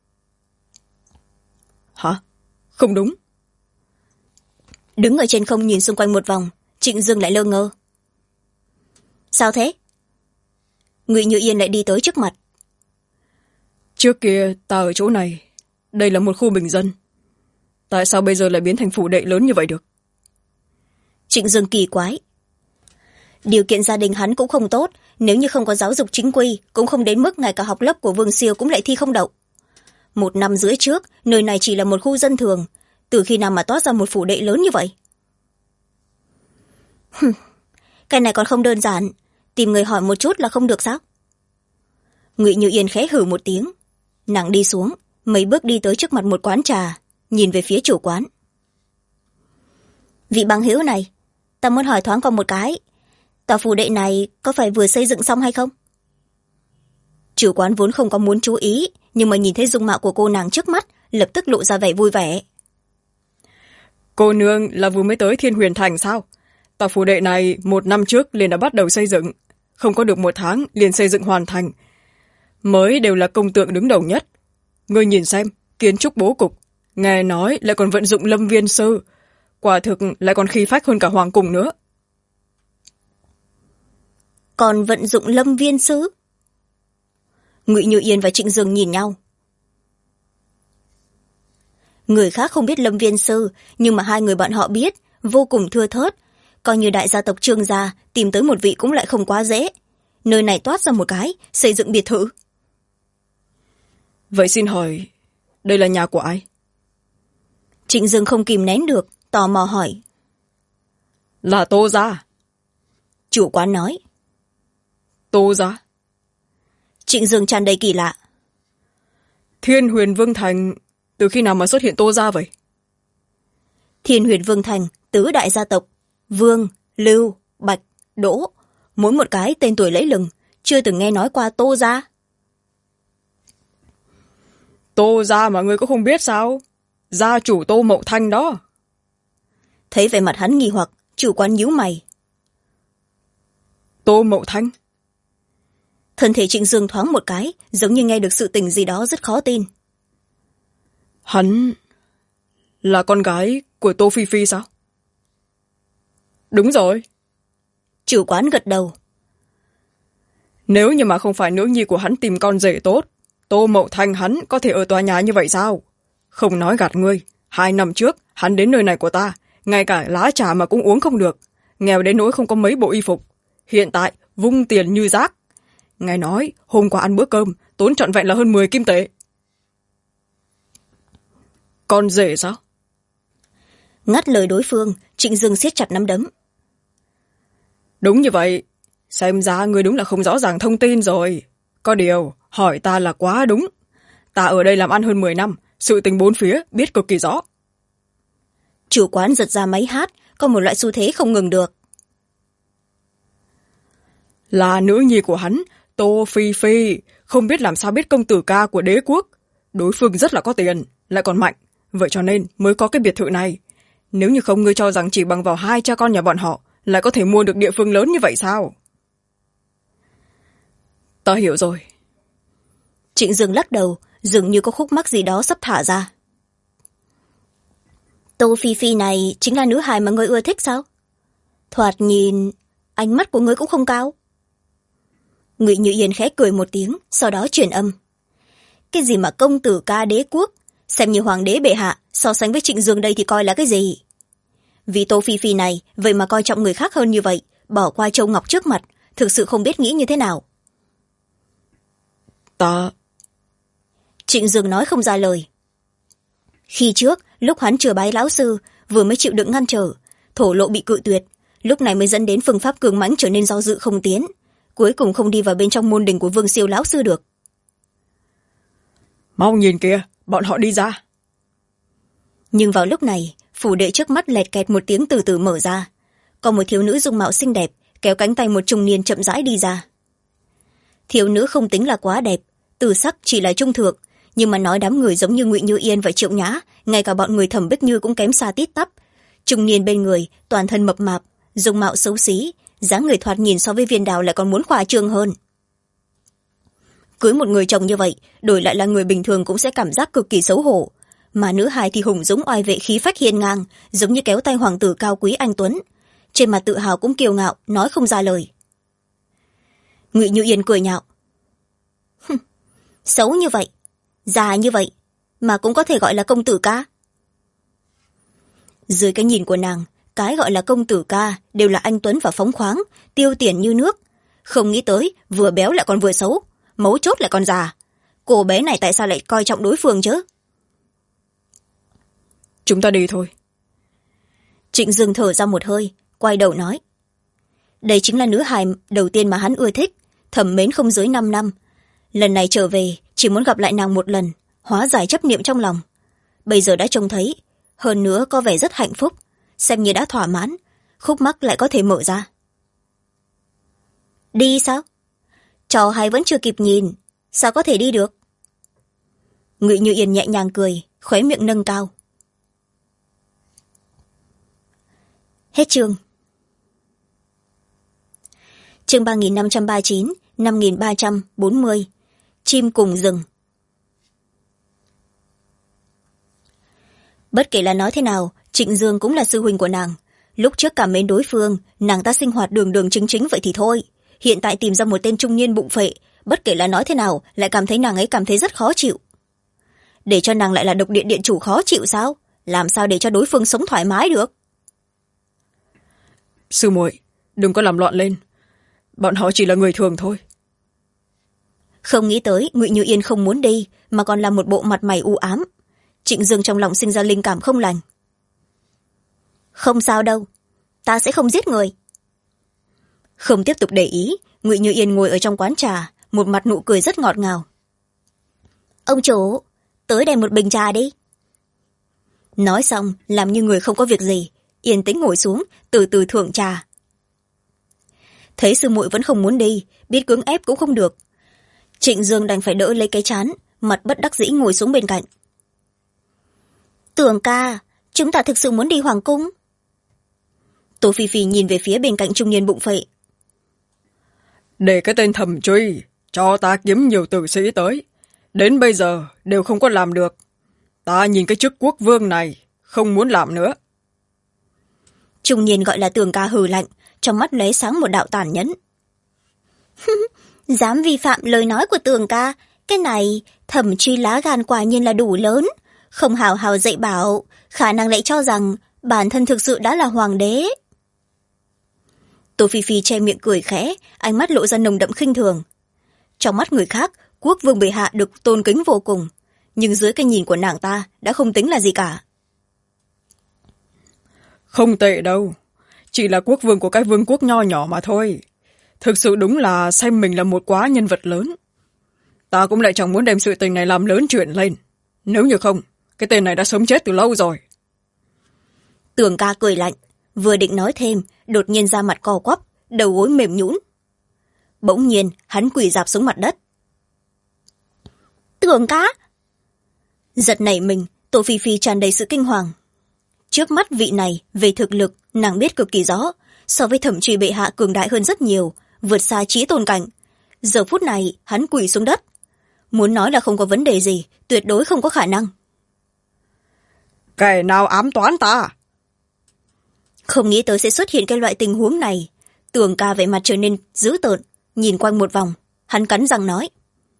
Hả? Không đúng. Đứng ở trên không nhìn xung quanh một vòng, Trịnh Dương lại lơ ngơ. Sao thế? Ngụy Như Yên lại đi tới trước mặt. Trước kia ta ở chỗ này, đây là một khu bình dân. Tại sao bây giờ lại biến thành phủ đệ lớn như vậy được? Trịnh Dương kỳ quái. Điều kiện gia đình hắn cũng không tốt, nếu như không có giáo dục chính quy, cũng không đến mức ngay cả học lớp của Vương Siêu cũng lại thi không đậu. 1 năm rưỡi trước, nơi này chỉ là một khu dân thường, từ khi nào mà toát ra một phủ đệ lớn như vậy? Cái này còn không đơn giản, tìm người hỏi một chút là không được sao? Ngụy Như Yên khẽ hử một tiếng, nàng đi xuống, mấy bước đi tới trước mặt một quán trà, nhìn về phía chủ quán. Vị bằng hữu này, ta muốn hỏi thoáng qua một cái, tòa phủ đệ này có phải vừa xây dựng xong hay không? Chủ quán vốn không có muốn chú ý, nhưng mà nhìn thấy dung mạo của cô nàng trước mắt, lập tức lộ ra vẻ vui vẻ. Cô nương là vừa mới tới Thiên Huyền Thành sao? Tòa phủ đệ này 1 năm trước liền đã bắt đầu xây dựng, không có được 1 tháng liền xây dựng hoàn thành. Mới đều là công tượng đứng đầu nhất. Ngươi nhìn xem, kiến trúc bố cục, nghe nói lại còn vận dụng Lâm Viên Sư, quả thực lại còn khí phách hơn cả hoàng cung nữa. Còn vận dụng Lâm Viên Sư? Ngụy Như Yên và Trịnh Dương nhìn nhau. Người khác không biết Lâm Viên Sư, nhưng mà hai người bọn họ biết, vô cùng thưa thớt. Coi như đại gia tộc Trương gia, tìm tới một vị cũng lại không quá dễ. Nơi này toát ra một cái, xây dựng biệt thự. Vậy xin hỏi, đây là nhà của ai? Trịnh Dương không kìm nén được, tò mò hỏi. Là Tô gia. Chủ quán nói. Tô gia? Trịnh Dương tràn đầy kỳ lạ. Thiên Huyền Vương Thành, từ khi nào mà xuất hiện Tô gia vậy? Thiên Huyền Vương Thành, tứ đại gia tộc, Vương, Lưu, Bạch, Đỗ, mỗi một cái tên tuổi lẫy lừng, chưa từng nghe nói qua Tô gia. Tô gia mà ngươi cũng không biết sao? Gia chủ Tô Mậu Thanh đó. Thấy vẻ mặt hắn nghi hoặc, chủ quán nhíu mày. Tô Mậu Thanh? Thân thể Trịnh Dương thoáng một cái, giống như nghe được sự tình gì đó rất khó tin. Hắn là con gái của Tô Phi Phi sao? Đúng rồi. Chủ quán gật đầu. Nếu như mà không phải nữ nhi của hắn tìm con rể tốt, Tô Mậu Thanh hắn có thể ở tòa nhà như vậy sao? Không nói gạt ngươi, 2 năm trước hắn đến nơi này của ta, ngay cả lá trà mà cũng uống không được, nghèo đến nỗi không có mấy bộ y phục. Hiện tại vung tiền như rác. Nghe nói hôm qua ăn bữa cơm tốn trọn vẹn là hơn 10 kim tệ. Con rể sao? ngắt lời đối phương. Trịnh Dương siết chặt nắm đấm. Đúng như vậy, xem ra ngươi đúng là không rõ ràng thông tin rồi. Có điều hỏi ta là quá đúng. Ta ở đây làm ăn hơn 10 năm, sự tình bốn phía biết cực kỳ rõ. Chủ quán giật ra máy hát, có một loại xu thế không ngừng được. Là nữ nhi của hắn, Tô Phi Phi, không biết làm sao biết công tử ca của đế quốc. Đối phương rất là có tiền, lại còn mạnh, vậy cho nên mới có cái biệt thự này. Nếu như không, ngươi cho rằng chỉ bằng vào hai cha con nhà bọn họ lại có thể mua được địa phương lớn như vậy sao? Ta hiểu rồi. Trịnh Dương lắc đầu, dường như có khúc mắc gì đó sắp thả ra. Tô Phi Phi này chính là nữ hài mà ngươi ưa thích sao? Thoạt nhìn ánh mắt của ngươi cũng không cao. Ngụy Như Yên khẽ cười một tiếng, sau đó truyền âm. Cái gì mà công tử ca đế quốc, xem như hoàng đế bệ hạ, so sánh với Trịnh Dương đây thì coi là cái gì? Vì Tô Phi Phi này vậy mà coi trọng người khác hơn như vậy, bỏ qua Châu Ngọc trước mặt, thực sự không biết nghĩ như thế nào. Ta... Trịnh Dương nói không ra lời. Khi trước, lúc hắn chưa bái lão sư, vừa mới chịu đựng ngăn trở, thổ lộ bị cự tuyệt, lúc này mới dẫn đến phương pháp cường mãnh trở nên do dự không tiến, cuối cùng không đi vào bên trong môn đình của Vương Siêu lão sư được. Mau nhìn kìa, bọn họ đi ra. Nhưng vào lúc này, phủ đệ trước mắt lẹt kẹt một tiếng từ từ mở ra. Có một thiếu nữ dung mạo xinh đẹp kéo cánh tay một trung niên chậm rãi đi ra. Thiếu nữ không tính là quá đẹp, từ sắc chỉ là trung thượng, nhưng mà nói đám người giống như Ngụy Như Yên và Triệu Nhã, ngay cả bọn người Thẩm Bích Như cũng kém xa tít tắp. Trung niên bên người toàn thân mập mạp, dung mạo xấu xí, dáng người thoạt nhìn so với Viên Đào lại còn muốn khoa trương hơn. Cưới một người chồng như vậy, đổi lại là người bình thường cũng sẽ cảm giác cực kỳ xấu hổ, mà nữ hài thì hùng dũng oai vệ, khí phách hiên ngang, giống như kéo tay hoàng tử cao quý anh tuấn, trên mặt tự hào cũng kiêu ngạo, nói không ra lời. Ngụy Như Yên cười nhạo. Xấu như vậy, già như vậy, mà cũng có thể gọi là công tử ca. Dưới cái nhìn của nàng, cái gọi là công tử ca đều là anh tuấn và phóng khoáng, tiêu tiền như nước. Không nghĩ tới vừa béo lại còn vừa xấu, mấu chốt lại còn già. Cô bé này tại sao lại coi trọng đối phương chứ? Chúng ta đi thôi. Trịnh Dương thở ra một hơi, quay đầu nói. Đây chính là nữ hài đầu tiên mà hắn ưa thích, thầm mến không dưới 5 năm. Lần này trở về chỉ muốn gặp lại nàng một lần, hóa giải chấp niệm trong lòng. Bây giờ đã trông thấy, hơn nữa có vẻ rất hạnh phúc, xem như đã thỏa mãn, khúc mắc lại có thể mở ra. Đi sao? Trò hay vẫn chưa kịp nhìn, sao có thể đi được? Ngụy Như Yên nhẹ nhàng cười, khóe miệng nâng cao. Hết chương. Chương 3539, 5340. Chim cùng rừng. Bất kể là nói thế nào, Trịnh Dương cũng là sư huynh của nàng. Lúc trước cảm mến đối phương, nàng ta sinh hoạt đường đường chính chính vậy thì thôi. Hiện tại tìm ra một tên trung niên bụng phệ, bất kể là nói thế nào, lại cảm thấy nàng ấy cảm thấy rất khó chịu. Để cho nàng lại là độc điện điện chủ khó chịu sao? Làm sao để cho đối phương sống thoải mái được? Sư muội, đừng có làm loạn lên. Bọn họ chỉ là người thường thôi. Không nghĩ tới Ngụy Như Yên không muốn đi, mà còn là một bộ mặt mày u ám. Trịnh Dương trong lòng sinh ra linh cảm không lành. Không sao đâu, ta sẽ không giết người. Không tiếp tục để ý, Ngụy Như Yên ngồi ở trong quán trà, một mặt nụ cười rất ngọt ngào. Ông chủ, tới đây một bình trà đi. Nói xong, làm như người không có việc gì, yên tĩnh ngồi xuống, từ từ thưởng trà. Thấy sư muội vẫn không muốn đi, biết cưỡng ép cũng không được. Trịnh Dương đành phải đỡ lấy cái trán, mặt bất đắc dĩ ngồi xuống bên cạnh. Tưởng ca, chúng ta thực sự muốn đi hoàng cung. Tô Phi Phi nhìn về phía bên cạnh trung niên bụng phệ. Để cái tên Thẩm Truy cho ta kiếm nhiều tử sĩ tới, đến bây giờ đều không có làm được. Ta nhìn cái chức quốc vương này không muốn làm nữa. Trung niên gọi là Tưởng ca hừ lạnh, trong mắt lóe sáng một đạo tàn nhẫn. Dám vi phạm lời nói của Tưởng ca, cái này Thẩm Truy lá gan quả nhiên là đủ lớn, không hào hào dạy bảo, khả năng lại cho rằng bản thân thực sự đã là hoàng đế. Tô Phi Phi che miệng cười khẽ, ánh mắt lộ ra nồng đậm khinh thường. Trong mắt người khác, quốc vương bệ hạ được tôn kính vô cùng, nhưng dưới cái nhìn của nàng ta đã không tính là gì cả. Không tệ đâu, chỉ là quốc vương của cái vương quốc nho nhỏ mà thôi. Thực sự đúng là xem mình là một quá nhân vật lớn. Ta cũng lại chẳng muốn đem sự tình này làm lớn chuyện lên. Nếu như không, cái tên này đã sống chết từ lâu rồi. Tường ca cười lạnh, vừa định nói thêm, đột nhiên da mặt co quắp, đầu gối mềm nhũn. Bỗng nhiên hắn quỳ rạp xuống mặt đất. Tường ca! Giật nảy mình, Tô Phi Phi tràn đầy sự kinh hoàng. Trước mắt vị này về thực lực nàng biết cực kỳ rõ, so với Thẩm Truy bệ hạ cường đại hơn rất nhiều, vượt xa chí tôn cảnh. Giờ phút này hắn quỳ xuống đất, muốn nói là không có vấn đề gì, tuyệt đối không có khả năng. Kẻ nào ám toán ta? Không nghĩ tới sẽ xuất hiện cái loại tình huống này. Tường ca vẻ mặt trở nên dữ tợn, nhìn quanh một vòng, hắn cắn răng nói: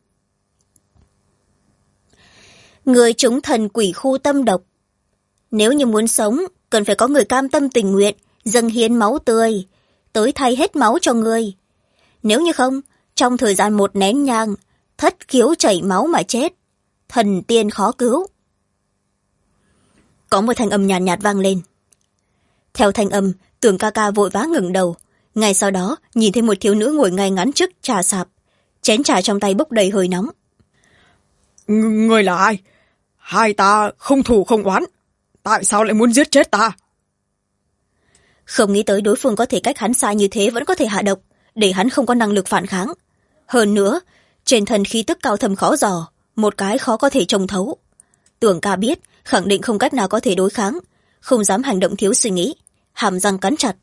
người chúng thần quỷ khu tâm độc, nếu như muốn sống cần phải có người cam tâm tình nguyện dâng hiến máu tươi tới thay hết máu cho người. Nếu như không, trong thời gian 1 nén nhang, thất khiếu chảy máu mà chết, thần tiên khó cứu. Có một thanh âm nhàn nhạt vang lên. Theo thanh âm, Tường ca ca vội vã ngẩng đầu, ngay sau đó nhìn thấy một thiếu nữ ngồi ngay ngắn trước trà sạp, chén trà trong tay bốc đầy hơi nóng. Người là ai? Hai ta không thù không oán, tại sao lại muốn giết chết ta? Không nghĩ tới đối phương có thể cách hắn xa như thế vẫn có thể hạ độc, để hắn không có năng lực phản kháng. Hơn nữa, trên thân khí tức cao thâm khó dò, một cái khó có thể trông thấu. Tường ca biết khẳng định không cách nào có thể đối kháng, không dám hành động thiếu suy nghĩ, hàm răng cắn chặt.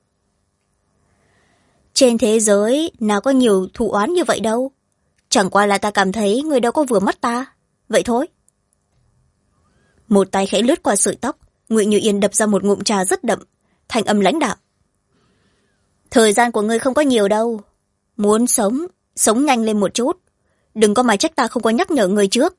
Trên thế giới nào có nhiều thù oán như vậy đâu, chẳng qua là ta cảm thấy người đâu có vừa mắt ta, vậy thôi. Một tay khẽ lướt qua sợi tóc, Ngụy Như Yên đập ra một ngụm trà rất đậm, thanh âm lãnh đạm. Thời gian của ngươi không có nhiều đâu, muốn sống, sống nhanh lên một chút, đừng có mà trách ta không có nhắc nhở ngươi trước.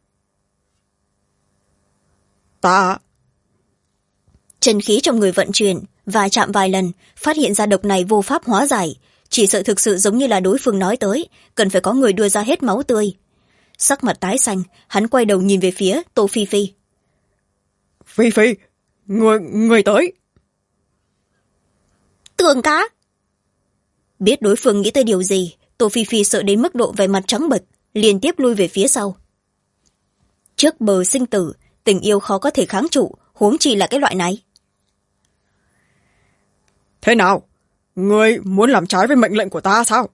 Ta... Chân khí trong người vận chuyển và chạm vài lần, phát hiện ra độc này vô pháp hóa giải, chỉ sợ thực sự giống như là đối phương nói tới, cần phải có người đưa ra hết máu tươi. Sắc mặt tái xanh, hắn quay đầu nhìn về phía Tô Phi Phi. Phi Phi, người tới. Tường ca! Biết đối phương nghĩ tới điều gì, Tô Phi Phi sợ đến mức độ vẻ mặt trắng bệch, liên tiếp lui về phía sau. Trước bờ sinh tử, tình yêu khó có thể kháng trụ, huống chi là cái loại này. Thế nào? Ngươi muốn làm trái với mệnh lệnh của ta sao?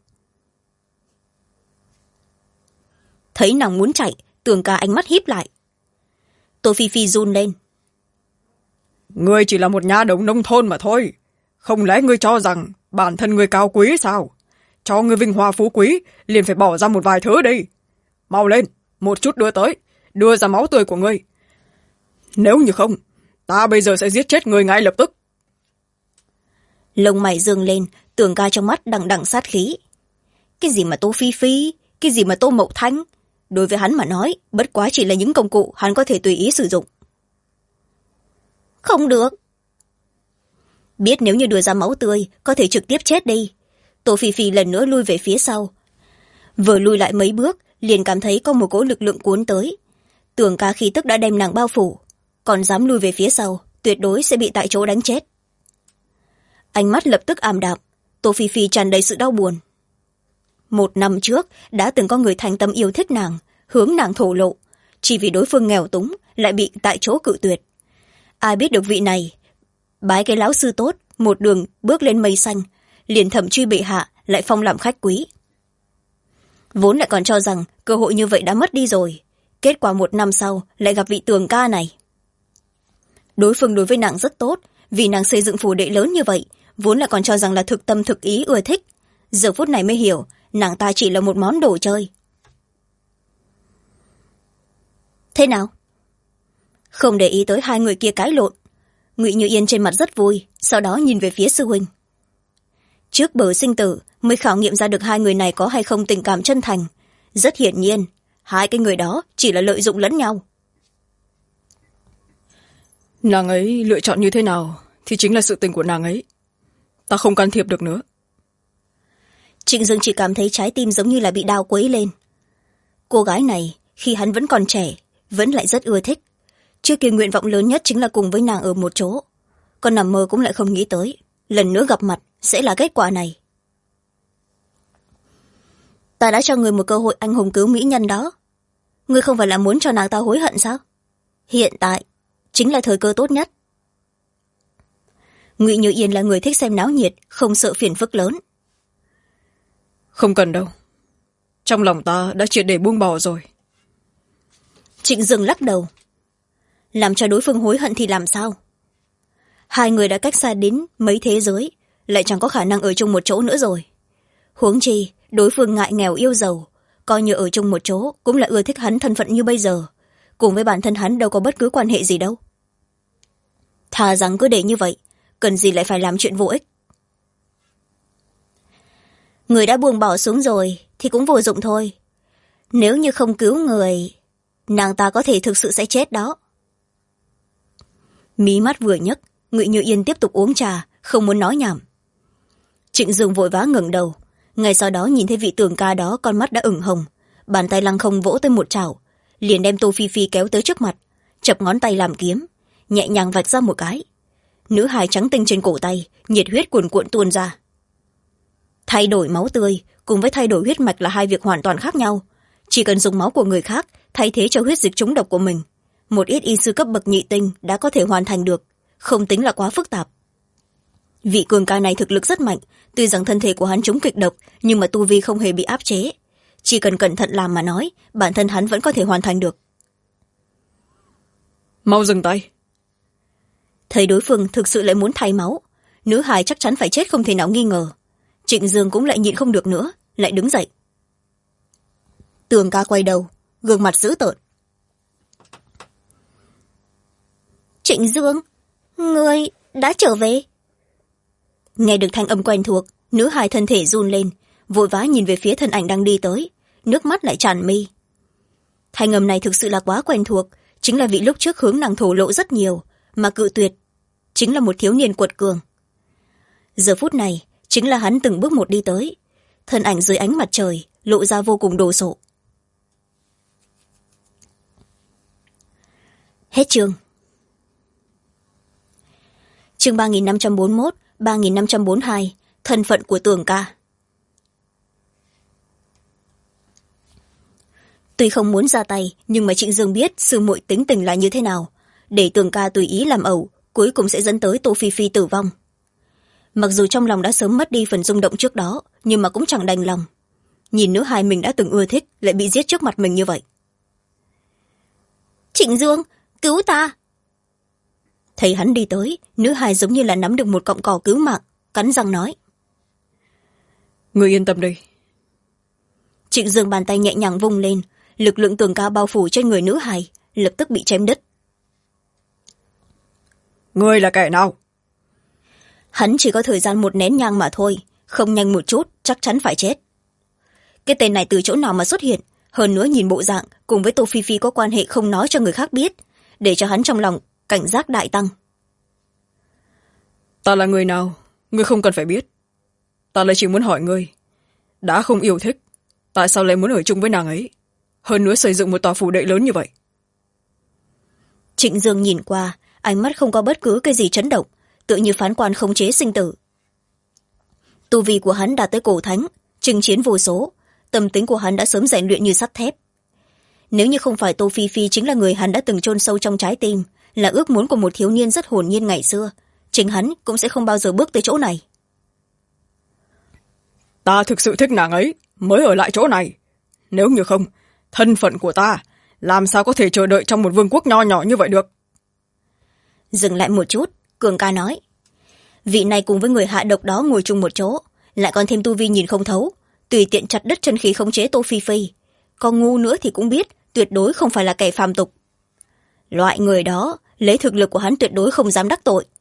Thấy nàng muốn chạy, Tường ca ánh mắt híp lại. Tô Phi Phi run lên. Ngươi chỉ là một nha đầu nông thôn mà thôi. Không lẽ ngươi cho rằng bản thân ngươi cao quý sao? Cho ngươi vinh hoa phú quý, liền phải bỏ ra một vài thứ đi. Mau lên, một chút đưa tới, đưa ra máu tươi của ngươi. Nếu như không, ta bây giờ sẽ giết chết ngươi ngay lập tức. Lông mày dương lên, Tường ca trong mắt đằng đằng sát khí. Cái gì mà Tô Phi Phi, cái gì mà Tô Mậu Thanh, đối với hắn mà nói, bất quá chỉ là những công cụ hắn có thể tùy ý sử dụng. Không được. Biết nếu như đưa ra máu tươi, có thể trực tiếp chết đi. Tô Phi Phi lần nữa lui về phía sau. Vừa lui lại mấy bước, liền cảm thấy có một cỗ lực lượng cuốn tới. Tường ca khí tức đã đem nàng bao phủ, còn dám lui về phía sau, tuyệt đối sẽ bị tại chỗ đánh chết. Ánh mắt lập tức ảm đạm, Tô Phi Phi tràn đầy sự đau buồn. 1 năm trước, đã từng có người thành tâm yêu thích nàng, hướng nàng thổ lộ, chỉ vì đối phương nghèo túng, lại bị tại chỗ cự tuyệt. Ai biết được vị này, bái cái lão sư tốt, một đường bước lên mây xanh, liền Thẩm Truy bệ hạ lại phong làm khách quý. Vốn lại còn cho rằng cơ hội như vậy đã mất đi rồi, kết quả 1 năm sau lại gặp vị Tường ca này. Đối phương đối với nàng rất tốt, vì nàng xây dựng phủ đệ lớn như vậy, vốn lại còn cho rằng là thực tâm thực ý ưa thích. Giờ phút này mới hiểu, nàng ta chỉ là một món đồ chơi. Thế nào? Không để ý tới hai người kia cãi lộn, Ngụy Như Yên trên mặt rất vui, sau đó nhìn về phía sư huynh. Trước bờ sinh tử mới khảo nghiệm ra được hai người này có hay không tình cảm chân thành. Rất hiển nhiên, hai cái người đó chỉ là lợi dụng lẫn nhau. Nàng ấy lựa chọn như thế nào thì chính là sự tình của nàng ấy. Ta không can thiệp được nữa. Trịnh Dương chỉ cảm thấy trái tim giống như là bị đao quấy lên. Cô gái này, khi hắn vẫn còn trẻ, vẫn lại rất ưa thích. Trước kia nguyện vọng lớn nhất chính là cùng với nàng ở một chỗ. con nằm mơ cũng lại không nghĩ tới lần nữa gặp mặt sẽ là kết quả này. Ta đã cho người một cơ hội anh hùng cứu mỹ nhân đó, ngươi không phải là muốn cho nàng ta hối hận sao? Hiện tại chính là thời cơ tốt nhất. Ngụy Như Yên là người thích xem náo nhiệt, không sợ phiền phức lớn. Không cần đâu, trong lòng ta đã triệt để buông bỏ rồi. Trịnh Dương lắc đầu. Làm cho đối phương hối hận thì làm sao? Hai người đã cách xa đến mấy thế giới, lại chẳng có khả năng ở chung một chỗ nữa rồi. Huống chi đối phương ngại nghèo yêu giàu, coi như ở chung một chỗ cũng là ưa thích hắn thân phận như bây giờ, cùng với bản thân hắn đâu có bất cứ quan hệ gì đâu. Thà rằng cứ để như vậy, cần gì lại phải làm chuyện vô ích. Người đã buông bỏ xuống rồi thì cũng vô dụng thôi. Nếu như không cứu người, nàng ta có thể thực sự sẽ chết đó. Mí mắt vừa nhấc, Ngụy Như Yên tiếp tục uống trà, không muốn nói nhảm. Trịnh Dương vội vã ngẩng đầu, ngay sau đó nhìn thấy vị Tường ca đó con mắt đã ửng hồng, bàn tay lăng không vỗ tới một chảo, liền đem Tô Phi Phi kéo tới trước mặt, chập ngón tay làm kiếm, nhẹ nhàng vạch ra một cái. Nữ hài trắng tinh trên cổ tay, nhiệt huyết cuồn cuộn tuôn ra. Thay đổi máu tươi cùng với thay đổi huyết mạch là hai việc hoàn toàn khác nhau. Chỉ cần dùng máu của người khác thay thế cho huyết dịch trúng độc của mình, một ít y sư cấp bậc nhị tinh đã có thể hoàn thành được, không tính là quá phức tạp. Vị cường ca này thực lực rất mạnh, tuy rằng thân thể của hắn trúng kịch độc nhưng mà tu vi không hề bị áp chế. Chỉ cần cẩn thận làm mà nói, bản thân hắn vẫn có thể hoàn thành được. Mau dừng tay. Thấy đối phương thực sự lại muốn thay máu, nữ hài chắc chắn phải chết không thể nào nghi ngờ. Trịnh Dương cũng lại nhịn không được nữa, lại đứng dậy. Tường ca quay đầu, gương mặt dữ tợn. Trịnh Dương, ngươi đã trở về. Nghe được thanh âm quen thuộc, nữ hài thân thể run lên, vội vã nhìn về phía thân ảnh đang đi tới, nước mắt lại tràn mi. Thanh âm này thực sự là quá quen thuộc, chính là vị lúc trước hướng nàng thổ lộ rất nhiều, mà cự tuyệt, chính là một thiếu niên quật cường. Giờ phút này, chính là hắn từng bước một đi tới, thân ảnh dưới ánh mặt trời, lộ ra vô cùng đồ sộ. Hết chương. Chương 3541, 3542, thân phận của Tường ca. Tuy không muốn ra tay, nhưng mà Trịnh Dương biết sư muội tính tình là như thế nào. Để Tường ca tùy ý làm ẩu, cuối cùng sẽ dẫn tới Tô Phi Phi tử vong. Mặc dù trong lòng đã sớm mất đi phần rung động trước đó, nhưng mà cũng chẳng đành lòng. Nhìn nữ hài mình đã từng ưa thích, lại bị giết trước mặt mình như vậy. Trịnh Dương, cứu ta! Thấy hắn đi tới, nữ hài giống như là nắm được một cọng cỏ cứu mạng, cắn răng nói. Người yên tâm đi. Trịnh Dương bàn tay nhẹ nhàng vung lên, lực lượng Tường ca bao phủ trên người nữ hài, lập tức bị chém đứt. Ngươi là kẻ nào? Hắn chỉ có thời gian một nén nhang mà thôi, không nhanh một chút, chắc chắn phải chết. Cái tên này từ chỗ nào mà xuất hiện, hơn nữa nhìn bộ dạng cùng với Tô Phi Phi có quan hệ không nói cho người khác biết, để cho hắn trong lòng cảnh giác đại tăng. Ta là người nào, ngươi không cần phải biết. Ta lại chỉ muốn hỏi ngươi, đã không yêu thích, tại sao lại muốn ở chung với nàng ấy, hơn nữa xây dựng một tòa phủ đệ lớn như vậy? Trịnh Dương nhìn qua, ánh mắt không có bất cứ cái gì chấn động, tựa như phán quan khống chế sinh tử. Tu vi của hắn đạt tới cổ thánh, chinh chiến vô số, tâm tính của hắn đã sớm rèn luyện như sắt thép. Nếu như không phải Tô Phi Phi chính là người hắn đã từng chôn sâu trong trái tim, là ước muốn của một thiếu niên rất hồn nhiên ngày xưa, chính hắn cũng sẽ không bao giờ bước tới chỗ này. Ta thực sự thích nàng ấy mới ở lại chỗ này, nếu như không, thân phận của ta làm sao có thể chờ đợi trong một vương quốc nho nhỏ như vậy được? Dừng lại một chút, Cường ca nói. Vị này cùng với người hạ độc đó ngồi chung một chỗ, lại còn thêm tu vi nhìn không thấu, tùy tiện chặt đứt chân khí khống chế Tô Phi Phi. Còn ngu nữa thì cũng biết, tuyệt đối không phải là kẻ phàm tục. Loại người đó, lấy thực lực của hắn tuyệt đối không dám đắc tội.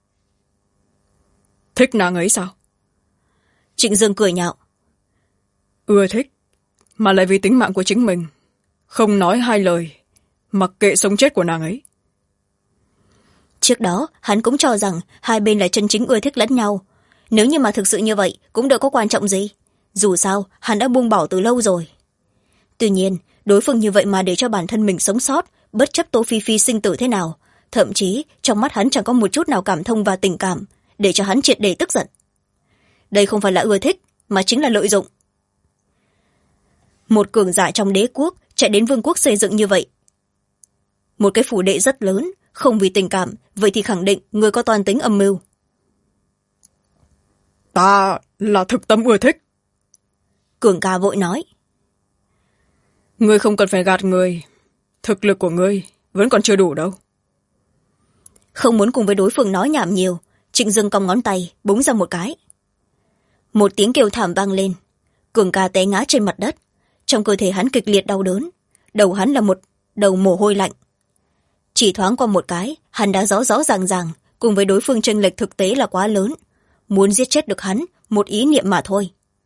Thích nàng ấy sao? Trịnh Dương cười nhạo. Ưa thích, mà lại vì tính mạng của chính mình, không nói hai lời, mặc kệ sống chết của nàng ấy. Trước đó, hắn cũng cho rằng hai bên là chân chính ưa thích lẫn nhau. Nếu như mà thực sự như vậy, cũng đâu có quan trọng gì. Dù sao, hắn đã buông bỏ từ lâu rồi. Tuy nhiên, đối phương như vậy mà để cho bản thân mình sống sót, bất chấp Tô Phi Phi sinh tử thế nào, thậm chí trong mắt hắn chẳng có một chút nào cảm thông và tình cảm, để cho hắn triệt để tức giận. Đây không phải là ưa thích, mà chính là lợi dụng. Một cường giả trong đế quốc chạy đến vương quốc xây dựng như vậy, một cái phủ đệ rất lớn, không vì tình cảm, vậy thì khẳng định người có toan tính âm mưu. Ta là thực tâm ưa thích. Cường ca vội nói. Ngươi không cần phải gạt người, thực lực của ngươi vẫn còn chưa đủ đâu. Không muốn cùng với đối phương nói nhảm nhiều, Trịnh Dương cong ngón tay búng ra một cái. Một tiếng kêu thảm vang lên, cường ca té ngã trên mặt đất. Trong cơ thể hắn kịch liệt đau đớn, đầu hắn là một đầu mồ hôi lạnh. Chỉ thoáng qua một cái, hắn đã rõ rõ ràng ràng cùng với đối phương chênh lệch thực tế là quá lớn, muốn giết chết được hắn một ý niệm mà thôi.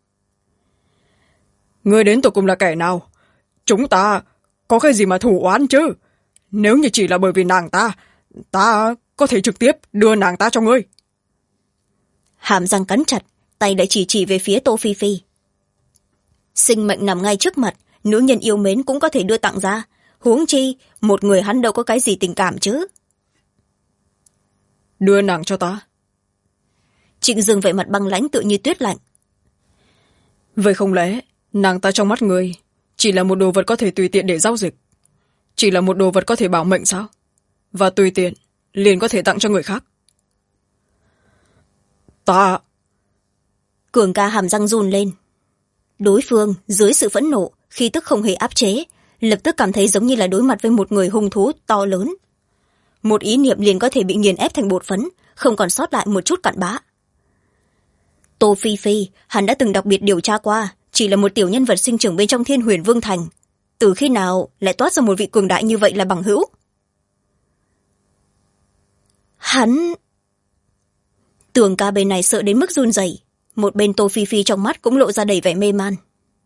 Ngươi đến tột cùng là kẻ nào? Chúng ta có cái gì mà thù oán chứ? Nếu như chỉ là bởi vì nàng ta có thể trực tiếp đưa nàng ta cho ngươi. Hàm răng cắn chặt, tay đã chỉ về phía Tô Phi Phi. Sinh mệnh nằm ngay trước mặt, nữ nhân yêu mến cũng có thể đưa tặng ra, huống chi một người hắn đâu có cái gì tình cảm chứ. Đưa nàng cho ta. Trịnh Dương vẻ mặt băng lãnh tựa như tuyết lạnh. Vậy không lẽ nàng ta trong mắt ngươi chỉ là một đồ vật có thể tùy tiện để giao dịch, chỉ là một đồ vật có thể bảo mệnh sao? Và tùy tiện liền có thể tặng cho người khác? Ta... Cường ca hàm răng run lên. Đối phương dưới sự phẫn nộ, khi tức không hề áp chế, lập tức cảm thấy giống như là đối mặt với một người hung thú to lớn. Một ý niệm liền có thể bị nghiền ép thành bột phấn, không còn sót lại một chút cặn bã. Tô Phi Phi, hắn đã từng đặc biệt điều tra qua, chỉ là một tiểu nhân vật sinh trưởng bên trong Thiên Huyền Vương Thành. Từ khi nào lại toát ra một vị cường đại như vậy là bằng hữu? Hắn... Tường ca bên này sợ đến mức run rẩy, một bên Tô Phi Phi trong mắt cũng lộ ra đầy vẻ mê man.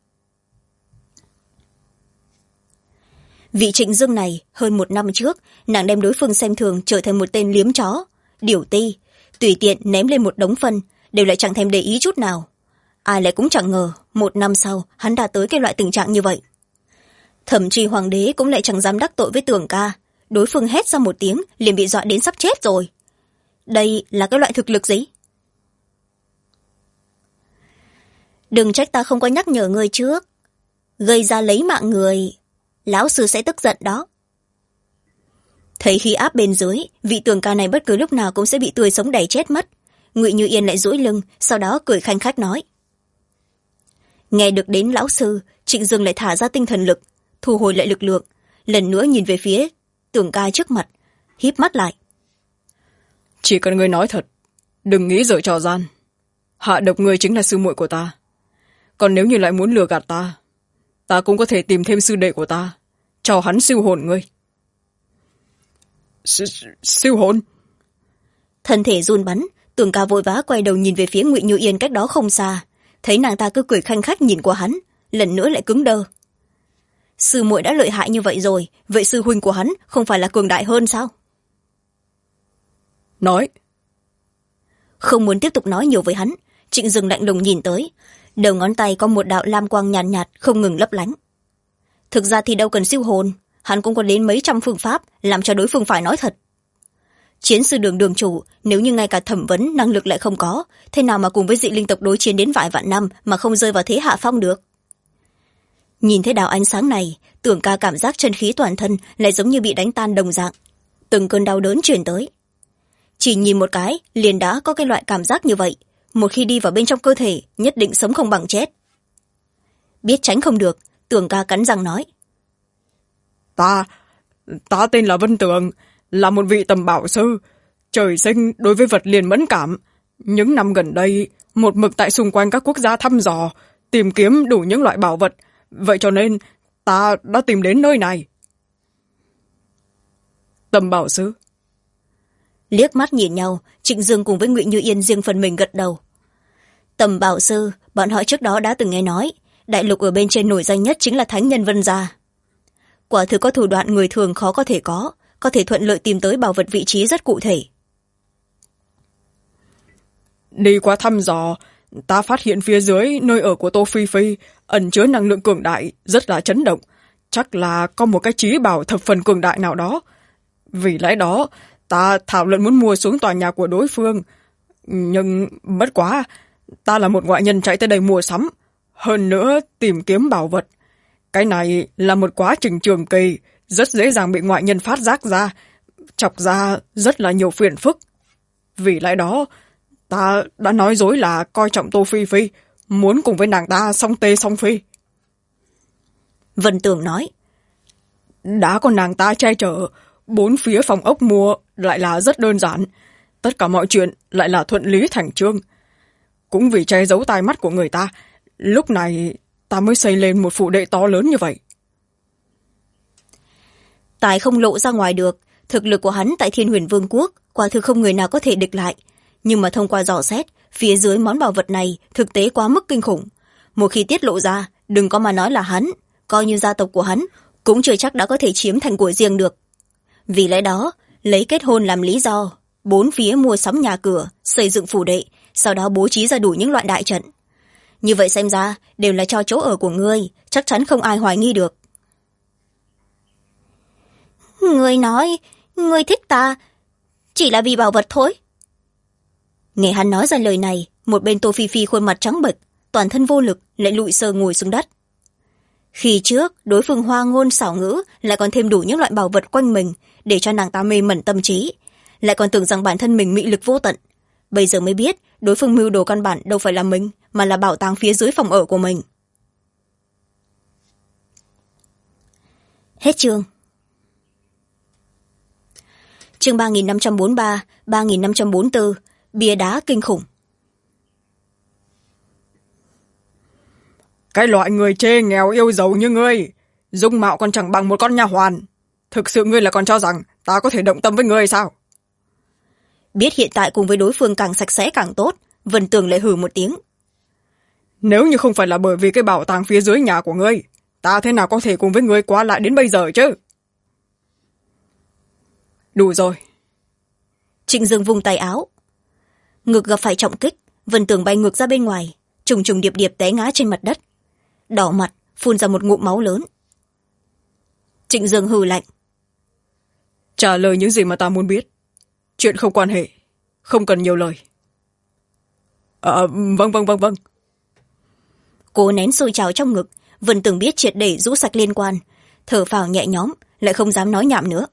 Vị Trịnh Dương này, hơn một năm trước, nàng đem đối phương xem thường trở thành một tên liếm chó, điểu ti, tùy tiện ném lên một đống phân, đều lại chẳng thèm để ý chút nào. Ai lại cũng chẳng ngờ, một năm sau, hắn đã tới cái loại tình trạng như vậy. Thậm chí hoàng đế cũng lại chẳng dám đắc tội với Tường ca, đối phương hét ra một tiếng, liền bị dọa đến sắp chết rồi. Đây là cái loại thực lực gì? Đừng trách ta không có nhắc nhở người trước. Gây ra lấy mạng người, lão sư sẽ tức giận đó. Thấy khí áp bên dưới, vị Tường ca này bất cứ lúc nào cũng sẽ bị tươi sống đẩy chết mất. Ngụy Như Yên lại duỗi lưng, sau đó cười khanh khách nói. Nghe được đến lão sư, Trịnh Dương lại thả ra tinh thần lực, thu hồi lại lực lượng, lần nữa nhìn về phía Tường ca trước mặt, híp mắt lại. Chỉ cần ngươi nói thật, đừng nghĩ giở trò gian. Hạ độc ngươi chính là sư muội của ta. Còn nếu như lại muốn lừa gạt ta cũng có thể tìm thêm sư đệ của ta, cho hắn siêu hồn ngươi. Siêu hồn? Thân thể run bắn, Tường ca vội vã quay đầu nhìn về phía Ngụy Như Yên cách đó không xa, thấy nàng ta cứ cười khanh khách nhìn qua hắn, lần nữa lại cứng đơ. Sư muội đã lợi hại như vậy rồi, vậy sư huynh của hắn không phải là cường đại hơn sao? Nói. Không muốn tiếp tục nói nhiều với hắn, Trịnh Dương lạnh lùng nhìn tới, đầu ngón tay có một đạo lam quang nhàn nhạt không ngừng lấp lánh. Thực ra thì đâu cần siêu hồn, hắn cũng có đến mấy trăm phương pháp làm cho đối phương phải nói thật. Chiến sư đường đường chủ, nếu như ngay cả thẩm vấn năng lực lại không có, thế nào mà cùng với dị linh tộc đối chiến đến vài vạn năm mà không rơi vào thế hạ phong được? Nhìn thấy đạo ánh sáng này, Tưởng ca cảm giác chân khí toàn thân lại giống như bị đánh tan đồng dạng, từng cơn đau đớn truyền tới. Chỉ nhìn một cái liền đã có cái loại cảm giác như vậy, một khi đi vào bên trong cơ thể nhất định sống không bằng chết. Biết tránh không được, Tưởng ca cắn răng nói. Ta tên là Vân Tường, là một vị tầm bảo sư, trời sinh đối với vật liền mẫn cảm. Những năm gần đây, một mực tại xung quanh các quốc gia thăm dò, tìm kiếm đủ những loại bảo vật, vậy cho nên ta đã tìm đến nơi này. Tầm bảo sư? Liếc mắt nhìn nhau, Trịnh Dương cùng với Ngụy Như Yên riêng phần mình gật đầu. Tầm bảo sư, bọn họ trước đó đã từng nghe nói, đại lục ở bên trên nổi danh nhất chính là thánh nhân Vân gia. Quả thực có thủ đoạn người thường khó có thể thuận lợi tìm tới bảo vật vị trí rất cụ thể. Đi qua thăm dò, ta phát hiện phía dưới nơi ở của Tô Phi Phi ẩn chứa năng lượng cường đại, rất là chấn động. Chắc là có một cái trí bảo thập phần cường đại nào đó. Vì lẽ đó ta thảo luận muốn mua xuống tòa nhà của đối phương, nhưng bất quá ta là một ngoại nhân chạy tới đây mua sắm, hơn nữa tìm kiếm bảo vật. Cái này là một quá trình trường kỳ, rất dễ dàng bị ngoại nhân phát giác ra, chọc ra rất là nhiều phiền phức. Vì lẽ đó ta đã nói dối là coi trọng Tô Phi Phi, muốn cùng với nàng ta song tê song phi. Vân Tường nói. Đã có nàng ta che chở, bốn phía phòng ốc mua lại là rất đơn giản, tất cả mọi chuyện lại là thuận lý thành chương. Cũng vì che giấu tai mắt của người ta, lúc này ta mới xây lên một phủ đệ to lớn như vậy. Tài không lộ ra ngoài được, thực lực của hắn tại Thiên Huyền Vương quốc quả thực không người nào có thể địch lại, nhưng mà thông qua dò xét, phía dưới món bảo vật này thực tế quá mức kinh khủng. Một khi tiết lộ ra, đừng có mà nói là hắn, coi như gia tộc của hắn cũng chưa chắc đã có thể chiếm thành của riêng được. Vì lẽ đó, lấy kết hôn làm lý do, bốn phía mua sắm nhà cửa, xây dựng phủ đệ, sau đó bố trí ra đủ những loại đại trận. Như vậy xem ra đều là cho chỗ ở của ngươi, chắc chắn không ai hoài nghi được. Ngươi nói ngươi thích ta chỉ là vì bảo vật thôi. Nghe hắn nói ra lời này, một bên Tô Phi Phi khuôn mặt trắng bệch, toàn thân vô lực, lại lụi sờ ngồi xuống đất. Khi trước đối phương hoa ngôn xảo ngữ, lại còn thêm đủ những loại bảo vật quanh mình để cho nàng ta mê mẩn tâm trí, lại còn tưởng rằng bản thân mình mị lực vô tận. Bây giờ mới biết đối phương mưu đồ căn bản đâu phải là mình, mà là bảo tàng phía dưới phòng ở của mình. Hết chương. Chương 3543, 3544, bia đá kinh khủng. Cái loại người chê nghèo yêu giàu như ngươi, dung mạo còn chẳng bằng một con nha hoàn. Thực sự ngươi là còn cho rằng ta có thể động tâm với ngươi sao? Biết hiện tại cùng với đối phương càng sạch sẽ càng tốt, Vân Tường lại hừ một tiếng. Nếu như không phải là bởi vì cái bảo tàng phía dưới nhà của ngươi, ta thế nào có thể cùng với ngươi qua lại đến bây giờ chứ? Đủ rồi. Trịnh Dương vung tay áo. Ngực gặp phải trọng kích, Vân Tường bay ngược ra bên ngoài, trùng trùng điệp điệp té ngã trên mặt đất. Đỏ mặt, phun ra một ngụm máu lớn. Trịnh Dương hừ lạnh. Trả lời những gì mà ta muốn biết. Chuyện không quan hệ, không cần nhiều lời. Vâng. Cố nén sôi trào trong ngực, Vân Tường biết triệt để rũ sạch liên quan, thở phào nhẹ nhõm, lại không dám nói nhảm nữa.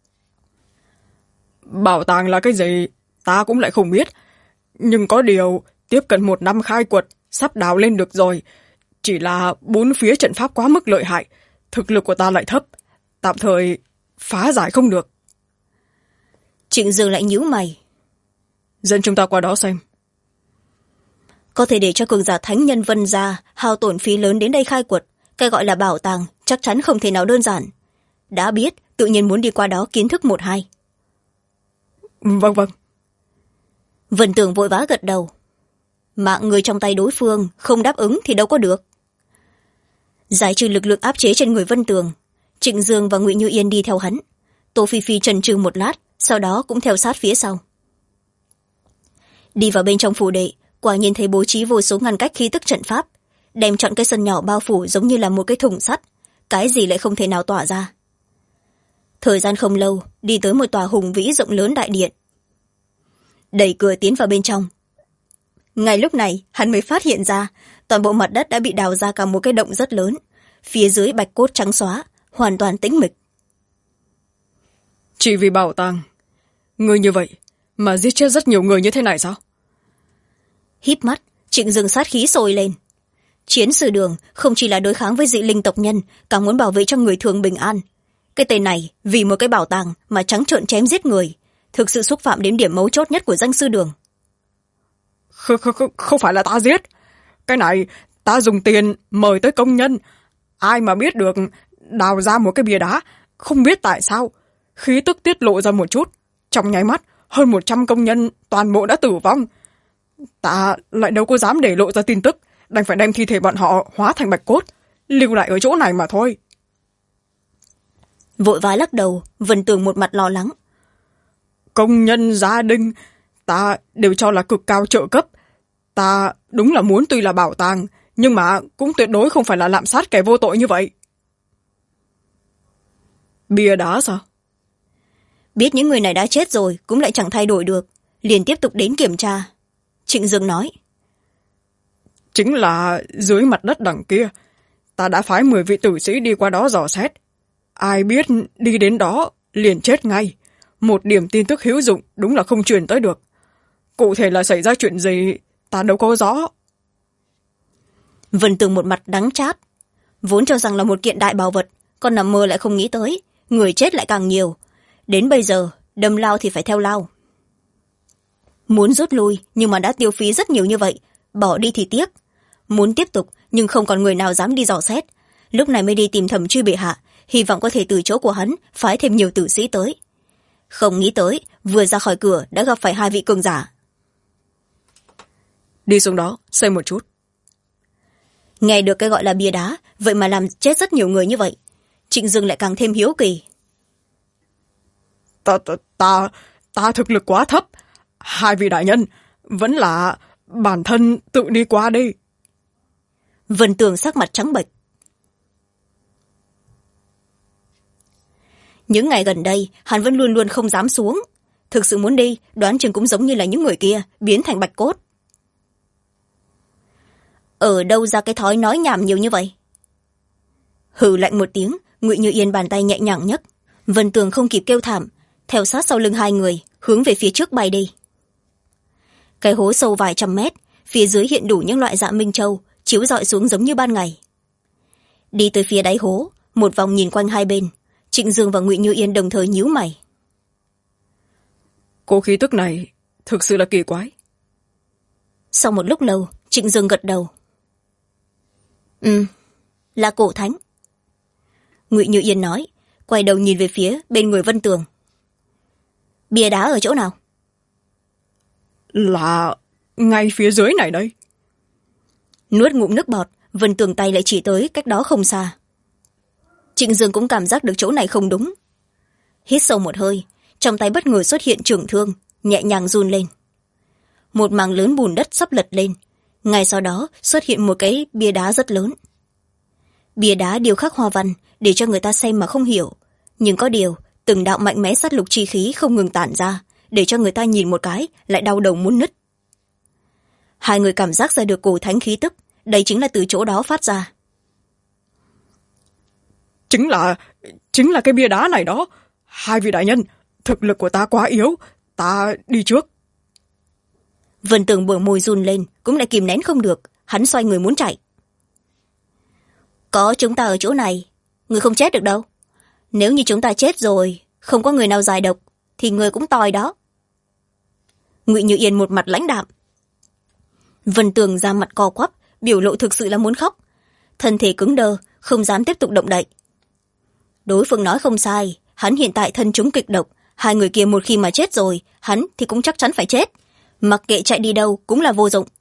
Bảo tàng là cái gì, ta cũng lại không biết. Nhưng có điều, tiếp cận 1 năm khai quật, sắp đào lên được rồi. Chỉ là bốn phía trận pháp quá mức lợi hại, thực lực của ta lại thấp, tạm thời phá giải không được. Trịnh Dương lại nhíu mày. Dẫn chúng ta qua đó xem. Có thể để cho cường giả thánh nhân Vân gia hao tổn phí lớn đến đây khai quật, cái gọi là bảo tàng chắc chắn không thể nào đơn giản. Đã biết, tự nhiên muốn đi qua đó kiến thức 1-2. Vâng. Vân Tường vội vã gật đầu. Mạng người trong tay đối phương không đáp ứng thì đâu có được. Giải trừ lực lượng áp chế trên người Vân Tường, Trịnh Dương và Ngụy Như Yên đi theo hắn. Tô Phi Phi chần chừ một lát, sau đó cũng theo sát phía sau. Đi vào bên trong phủ đệ, quả nhiên thấy bố trí vô số ngăn cách khí tức trận pháp, đem trọn cái sân nhỏ bao phủ giống như là một cái thùng sắt, cái gì lại không thể nào tỏa ra. Thời gian không lâu, đi tới một tòa hùng vĩ rộng lớn đại điện. Đẩy cửa tiến vào bên trong. Ngay lúc này, hắn mới phát hiện ra, toàn bộ mặt đất đã bị đào ra cả một cái động rất lớn, phía dưới bạch cốt trắng xóa, hoàn toàn tĩnh mịch. Chỉ vì bảo tàng, người như vậy mà giết chết rất nhiều người như thế này sao? Híp mắt, Trịnh Dương sát khí sôi lên. Chiến sư Đường không chỉ là đối kháng với dị linh tộc nhân, càng muốn bảo vệ cho người thường bình an. Cái tên này vì một cái bảo tàng mà trắng trợn chém giết người, thực sự xúc phạm đến điểm mấu chốt nhất của danh sư Đường. Không phải là ta giết. Cái này ta dùng tiền mời tới công nhân. Ai mà biết được, đào ra một cái bia đá, không biết tại sao khí tức tiết lộ ra một chút, trong nháy mắt hơn 100 công nhân toàn bộ đã tử vong. Ta lại đâu có dám để lộ ra tin tức, đành phải đem thi thể bọn họ hóa thành bạch cốt, lưu lại ở chỗ này mà thôi. Vội vã lắc đầu, Vân Tường một mặt lo lắng. Công nhân gia đình ta đều cho là cực cao trợ cấp. Ta đúng là muốn tuy là bảo tàng, nhưng mà cũng tuyệt đối không phải là lạm sát kẻ vô tội như vậy. Bia đá sao? biết những người này đã chết rồi cũng lại chẳng thay đổi được, liền tiếp tục đến kiểm tra. Trịnh Dương nói. Chính là dưới mặt đất đằng kia, ta đã phái 10 vị tử sĩ đi qua đó dò xét. Ai biết đi đến đó liền chết ngay. Một điểm tin tức hữu dụng đúng là không truyền tới được. Cụ thể là xảy ra chuyện gì ta đâu có rõ. Vân Tường một mặt đắng chát, vốn cho rằng là một kiện đại bảo vật, còn nằm mơ lại không nghĩ tới người chết lại càng nhiều. Đến bây giờ đâm lao thì phải theo lao. Muốn rút lui nhưng mà đã tiêu phí rất nhiều như vậy, bỏ đi thì tiếc. Muốn tiếp tục nhưng không còn người nào dám đi dò xét, lúc này mới đi tìm Thẩm Truy bệ hạ, hy vọng có thể từ chỗ của hắn phái thêm nhiều tử sĩ tới. Không nghĩ tới vừa ra khỏi cửa đã gặp phải 2 vị cường giả. Đi xuống đó xem một chút. Nghe được cái gọi là bia đá vậy mà làm chết rất nhiều người như vậy, Trịnh Dương lại càng thêm hiếu kỳ. Ta thực lực quá thấp. 2 vị đại nhân, vẫn là bản thân tự đi qua đi. Vân Tường sắc mặt trắng bệch. Những ngày gần đây hắn vẫn luôn luôn không dám xuống, thực sự muốn đi đoán chừng cũng giống như là những người kia biến thành bạch cốt. Ở đâu ra cái thói nói nhảm nhiều như vậy? Hừ lạnh một tiếng, Ngụy Như Yên bàn tay nhẹ nhàng nhấc, Vân Tường không kịp kêu thảm, theo sát sau lưng 2 người hướng về phía trước bay đi. Cái hố sâu vài trăm mét, phía dưới hiện đủ những loại dạ minh châu chiếu rọi xuống giống như ban ngày. Đi tới phía đáy hố, một vòng nhìn quanh hai bên, Trịnh Dương và Ngụy Như Yên đồng thời nhíu mày. Cô khí tức này thực sự là kỳ quái. Sau một lúc lâu, Trịnh Dương gật đầu. Là cổ thánh. Ngụy Như Yên nói, quay đầu nhìn về phía bên người Vân Tường. Bia đá ở chỗ nào? Là ngay phía dưới này đây. Nuốt ngụm nước bọt, Vân Tường tay lại chỉ tới cách đó không xa. Trịnh Dương cũng cảm giác được chỗ này không đúng. Hít sâu một hơi, trong tay bất ngờ xuất hiện trường thương, nhẹ nhàng run lên. Một mảng lớn bùn đất sắp lật lên, ngay sau đó xuất hiện một cái bia đá rất lớn. Bia đá điêu khắc hoa văn để cho người ta xem mà không hiểu, nhưng có điều từng đạo mạnh mẽ sát lục chi khí không ngừng tản ra, để cho người ta nhìn một cái lại đau đầu muốn nứt. 2 người cảm giác ra được cổ thánh khí tức, đây chính là từ chỗ đó phát ra. Chính là cái bia đá này đó. 2 vị đại nhân, thực lực của ta quá yếu, ta đi trước. Vân Tường bờ môi run lên, cũng lại kìm nén không được, hắn xoay người muốn chạy. Có chúng ta ở chỗ này, người không chết được đâu. Nếu như chúng ta chết rồi, không có người nào giải độc, thì người cũng tòi đó. Ngụy Như Yên một mặt lãnh đạm. Vân Tường ra mặt co quắp, biểu lộ thực sự là muốn khóc, thân thể cứng đơ, không dám tiếp tục động đậy. Đối phương nói không sai, hắn hiện tại thân chúng kịch độc, 2 người kia một khi mà chết rồi, hắn thì cũng chắc chắn phải chết, mặc kệ chạy đi đâu cũng là vô dụng.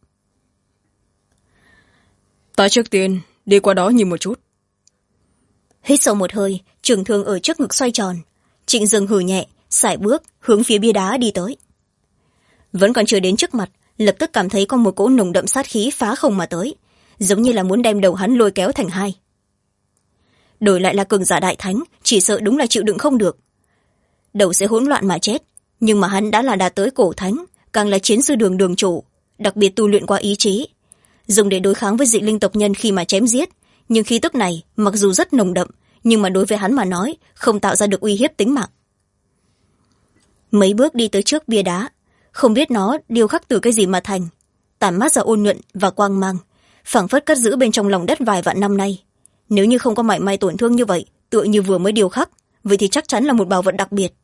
Ta trước tiên đi qua đó nhìn một chút. Hít sâu một hơi, trường thương ở trước ngực xoay tròn, Trịnh Dương hừ nhẹ, sải bước hướng phía bia đá đi tới. Vẫn còn chưa đến trước mặt, lập tức cảm thấy có một cỗ nồng đậm sát khí phá không mà tới, giống như là muốn đem đầu hắn lôi kéo thành 2. Đổi lại là cường giả đại thánh, chỉ sợ đúng là chịu đựng không được, đầu sẽ hỗn loạn mà chết. Nhưng mà hắn đã là đạt tới cổ thánh, càng là chiến sư đường đường chủ, đặc biệt tu luyện qua ý chí, dùng để đối kháng với dị linh tộc nhân khi mà chém giết. Nhưng khí tức này mặc dù rất nồng đậm, nhưng mà đối với hắn mà nói không tạo ra được uy hiếp tính mạng. Mấy bước đi tới trước bia đá, không biết nó điêu khắc từ cái gì mà thành, tản mát ra ôn nhuận và quang mang, phảng phất cất giữ bên trong lòng đất vài vạn năm nay. Nếu như không có mảy may tổn thương như vậy, tựa như vừa mới điêu khắc, vậy thì chắc chắn là một bảo vật đặc biệt.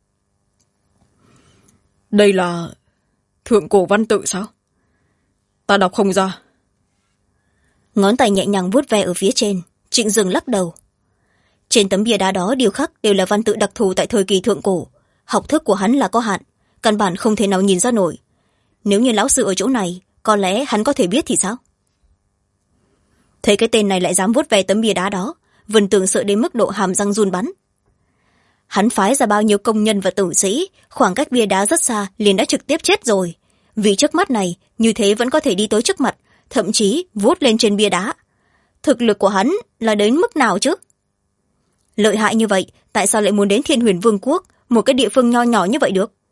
Đây là thượng cổ văn tự sao? Ta đọc không ra. Ngón tay nhẹ nhàng vuốt ve ở phía trên, Trịnh Dương lắc đầu. Trên tấm bia đá đó điêu khắc đều là văn tự đặc thù tại thời kỳ thượng cổ, học thức của hắn là có hạn, căn bản không thể nào nhìn ra nổi. Nếu như lão sư ở chỗ này, có lẽ hắn có thể biết thì sao? Thấy cái tên này lại dám vuốt ve tấm bia đá đó, Vân Tường sợ đến mức độ hàm răng run bắn. Hắn phái ra bao nhiêu công nhân và tử sĩ, khoảng cách bia đá rất xa liền đã trực tiếp chết rồi, vì trước mắt này như thế vẫn có thể đi tới trước mặt, thậm chí vuốt lên trên bia đá. Thực lực của hắn là đến mức nào chứ? Lợi hại như vậy, tại sao lại muốn đến Thiên Huyền Vương quốc, một cái địa phương nho nhỏ như vậy được?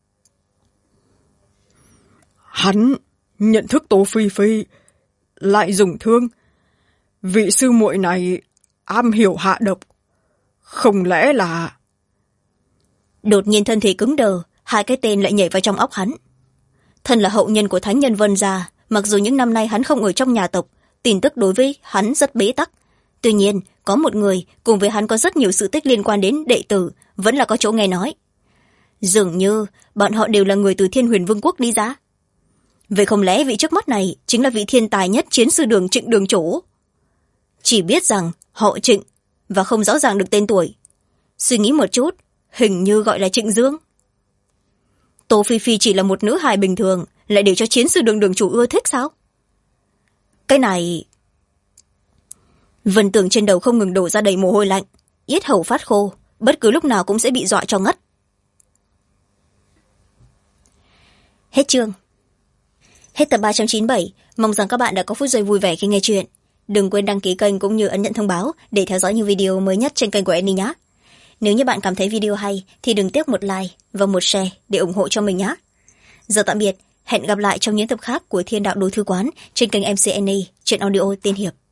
Hắn nhận thức Tô Phi Phi, lại dùng thương. Vị sư muội này am hiểu hạ độc. Không lẽ là... Đột nhiên thân thể cứng đờ, hai cái tên lại nhảy vào trong óc hắn. Thân là hậu nhân của thánh nhân Vân gia, mặc dù những năm nay hắn không ở trong nhà tộc, tin tức đối với hắn rất bế tắc. Tuy nhiên, có một người cùng với hắn có rất nhiều sự tích liên quan đến đệ tử, vẫn là có chỗ nghe nói. Dường như bọn họ đều là người từ Thiên Huyền Vương quốc đi ra. Vậy không lẽ vị trước mắt này chính là vị thiên tài nhất chiến sư đường Trịnh đường chủ? Chỉ biết rằng họ Trịnh và không rõ ràng được tên tuổi. Suy nghĩ một chút, hình như gọi là Trịnh Dương. Tô Phi Phi chỉ là một nữ hài bình thường, lại để cho chiến sư đường đường chủ ưa thích sao? Cái này... Vân Tường trên đầu không ngừng đổ ra đầy mồ hôi lạnh, yết hầu phát khô, bất cứ lúc nào cũng sẽ bị dọa cho ngất. Hết chương. Hết tập 397, mong rằng các bạn đã có phút giây vui vẻ khi nghe chuyện. Đừng quên đăng ký kênh cũng như ấn nhận thông báo để theo dõi những video mới nhất trên kênh của Annie nhé. Nếu như bạn cảm thấy video hay thì đừng tiếc một like và một share để ủng hộ cho mình nhé. Giờ tạm biệt, hẹn gặp lại trong những tập khác của Thiên Đạo Đồ Thư Quán trên kênh MC Annie trên audio Tiên Hiệp.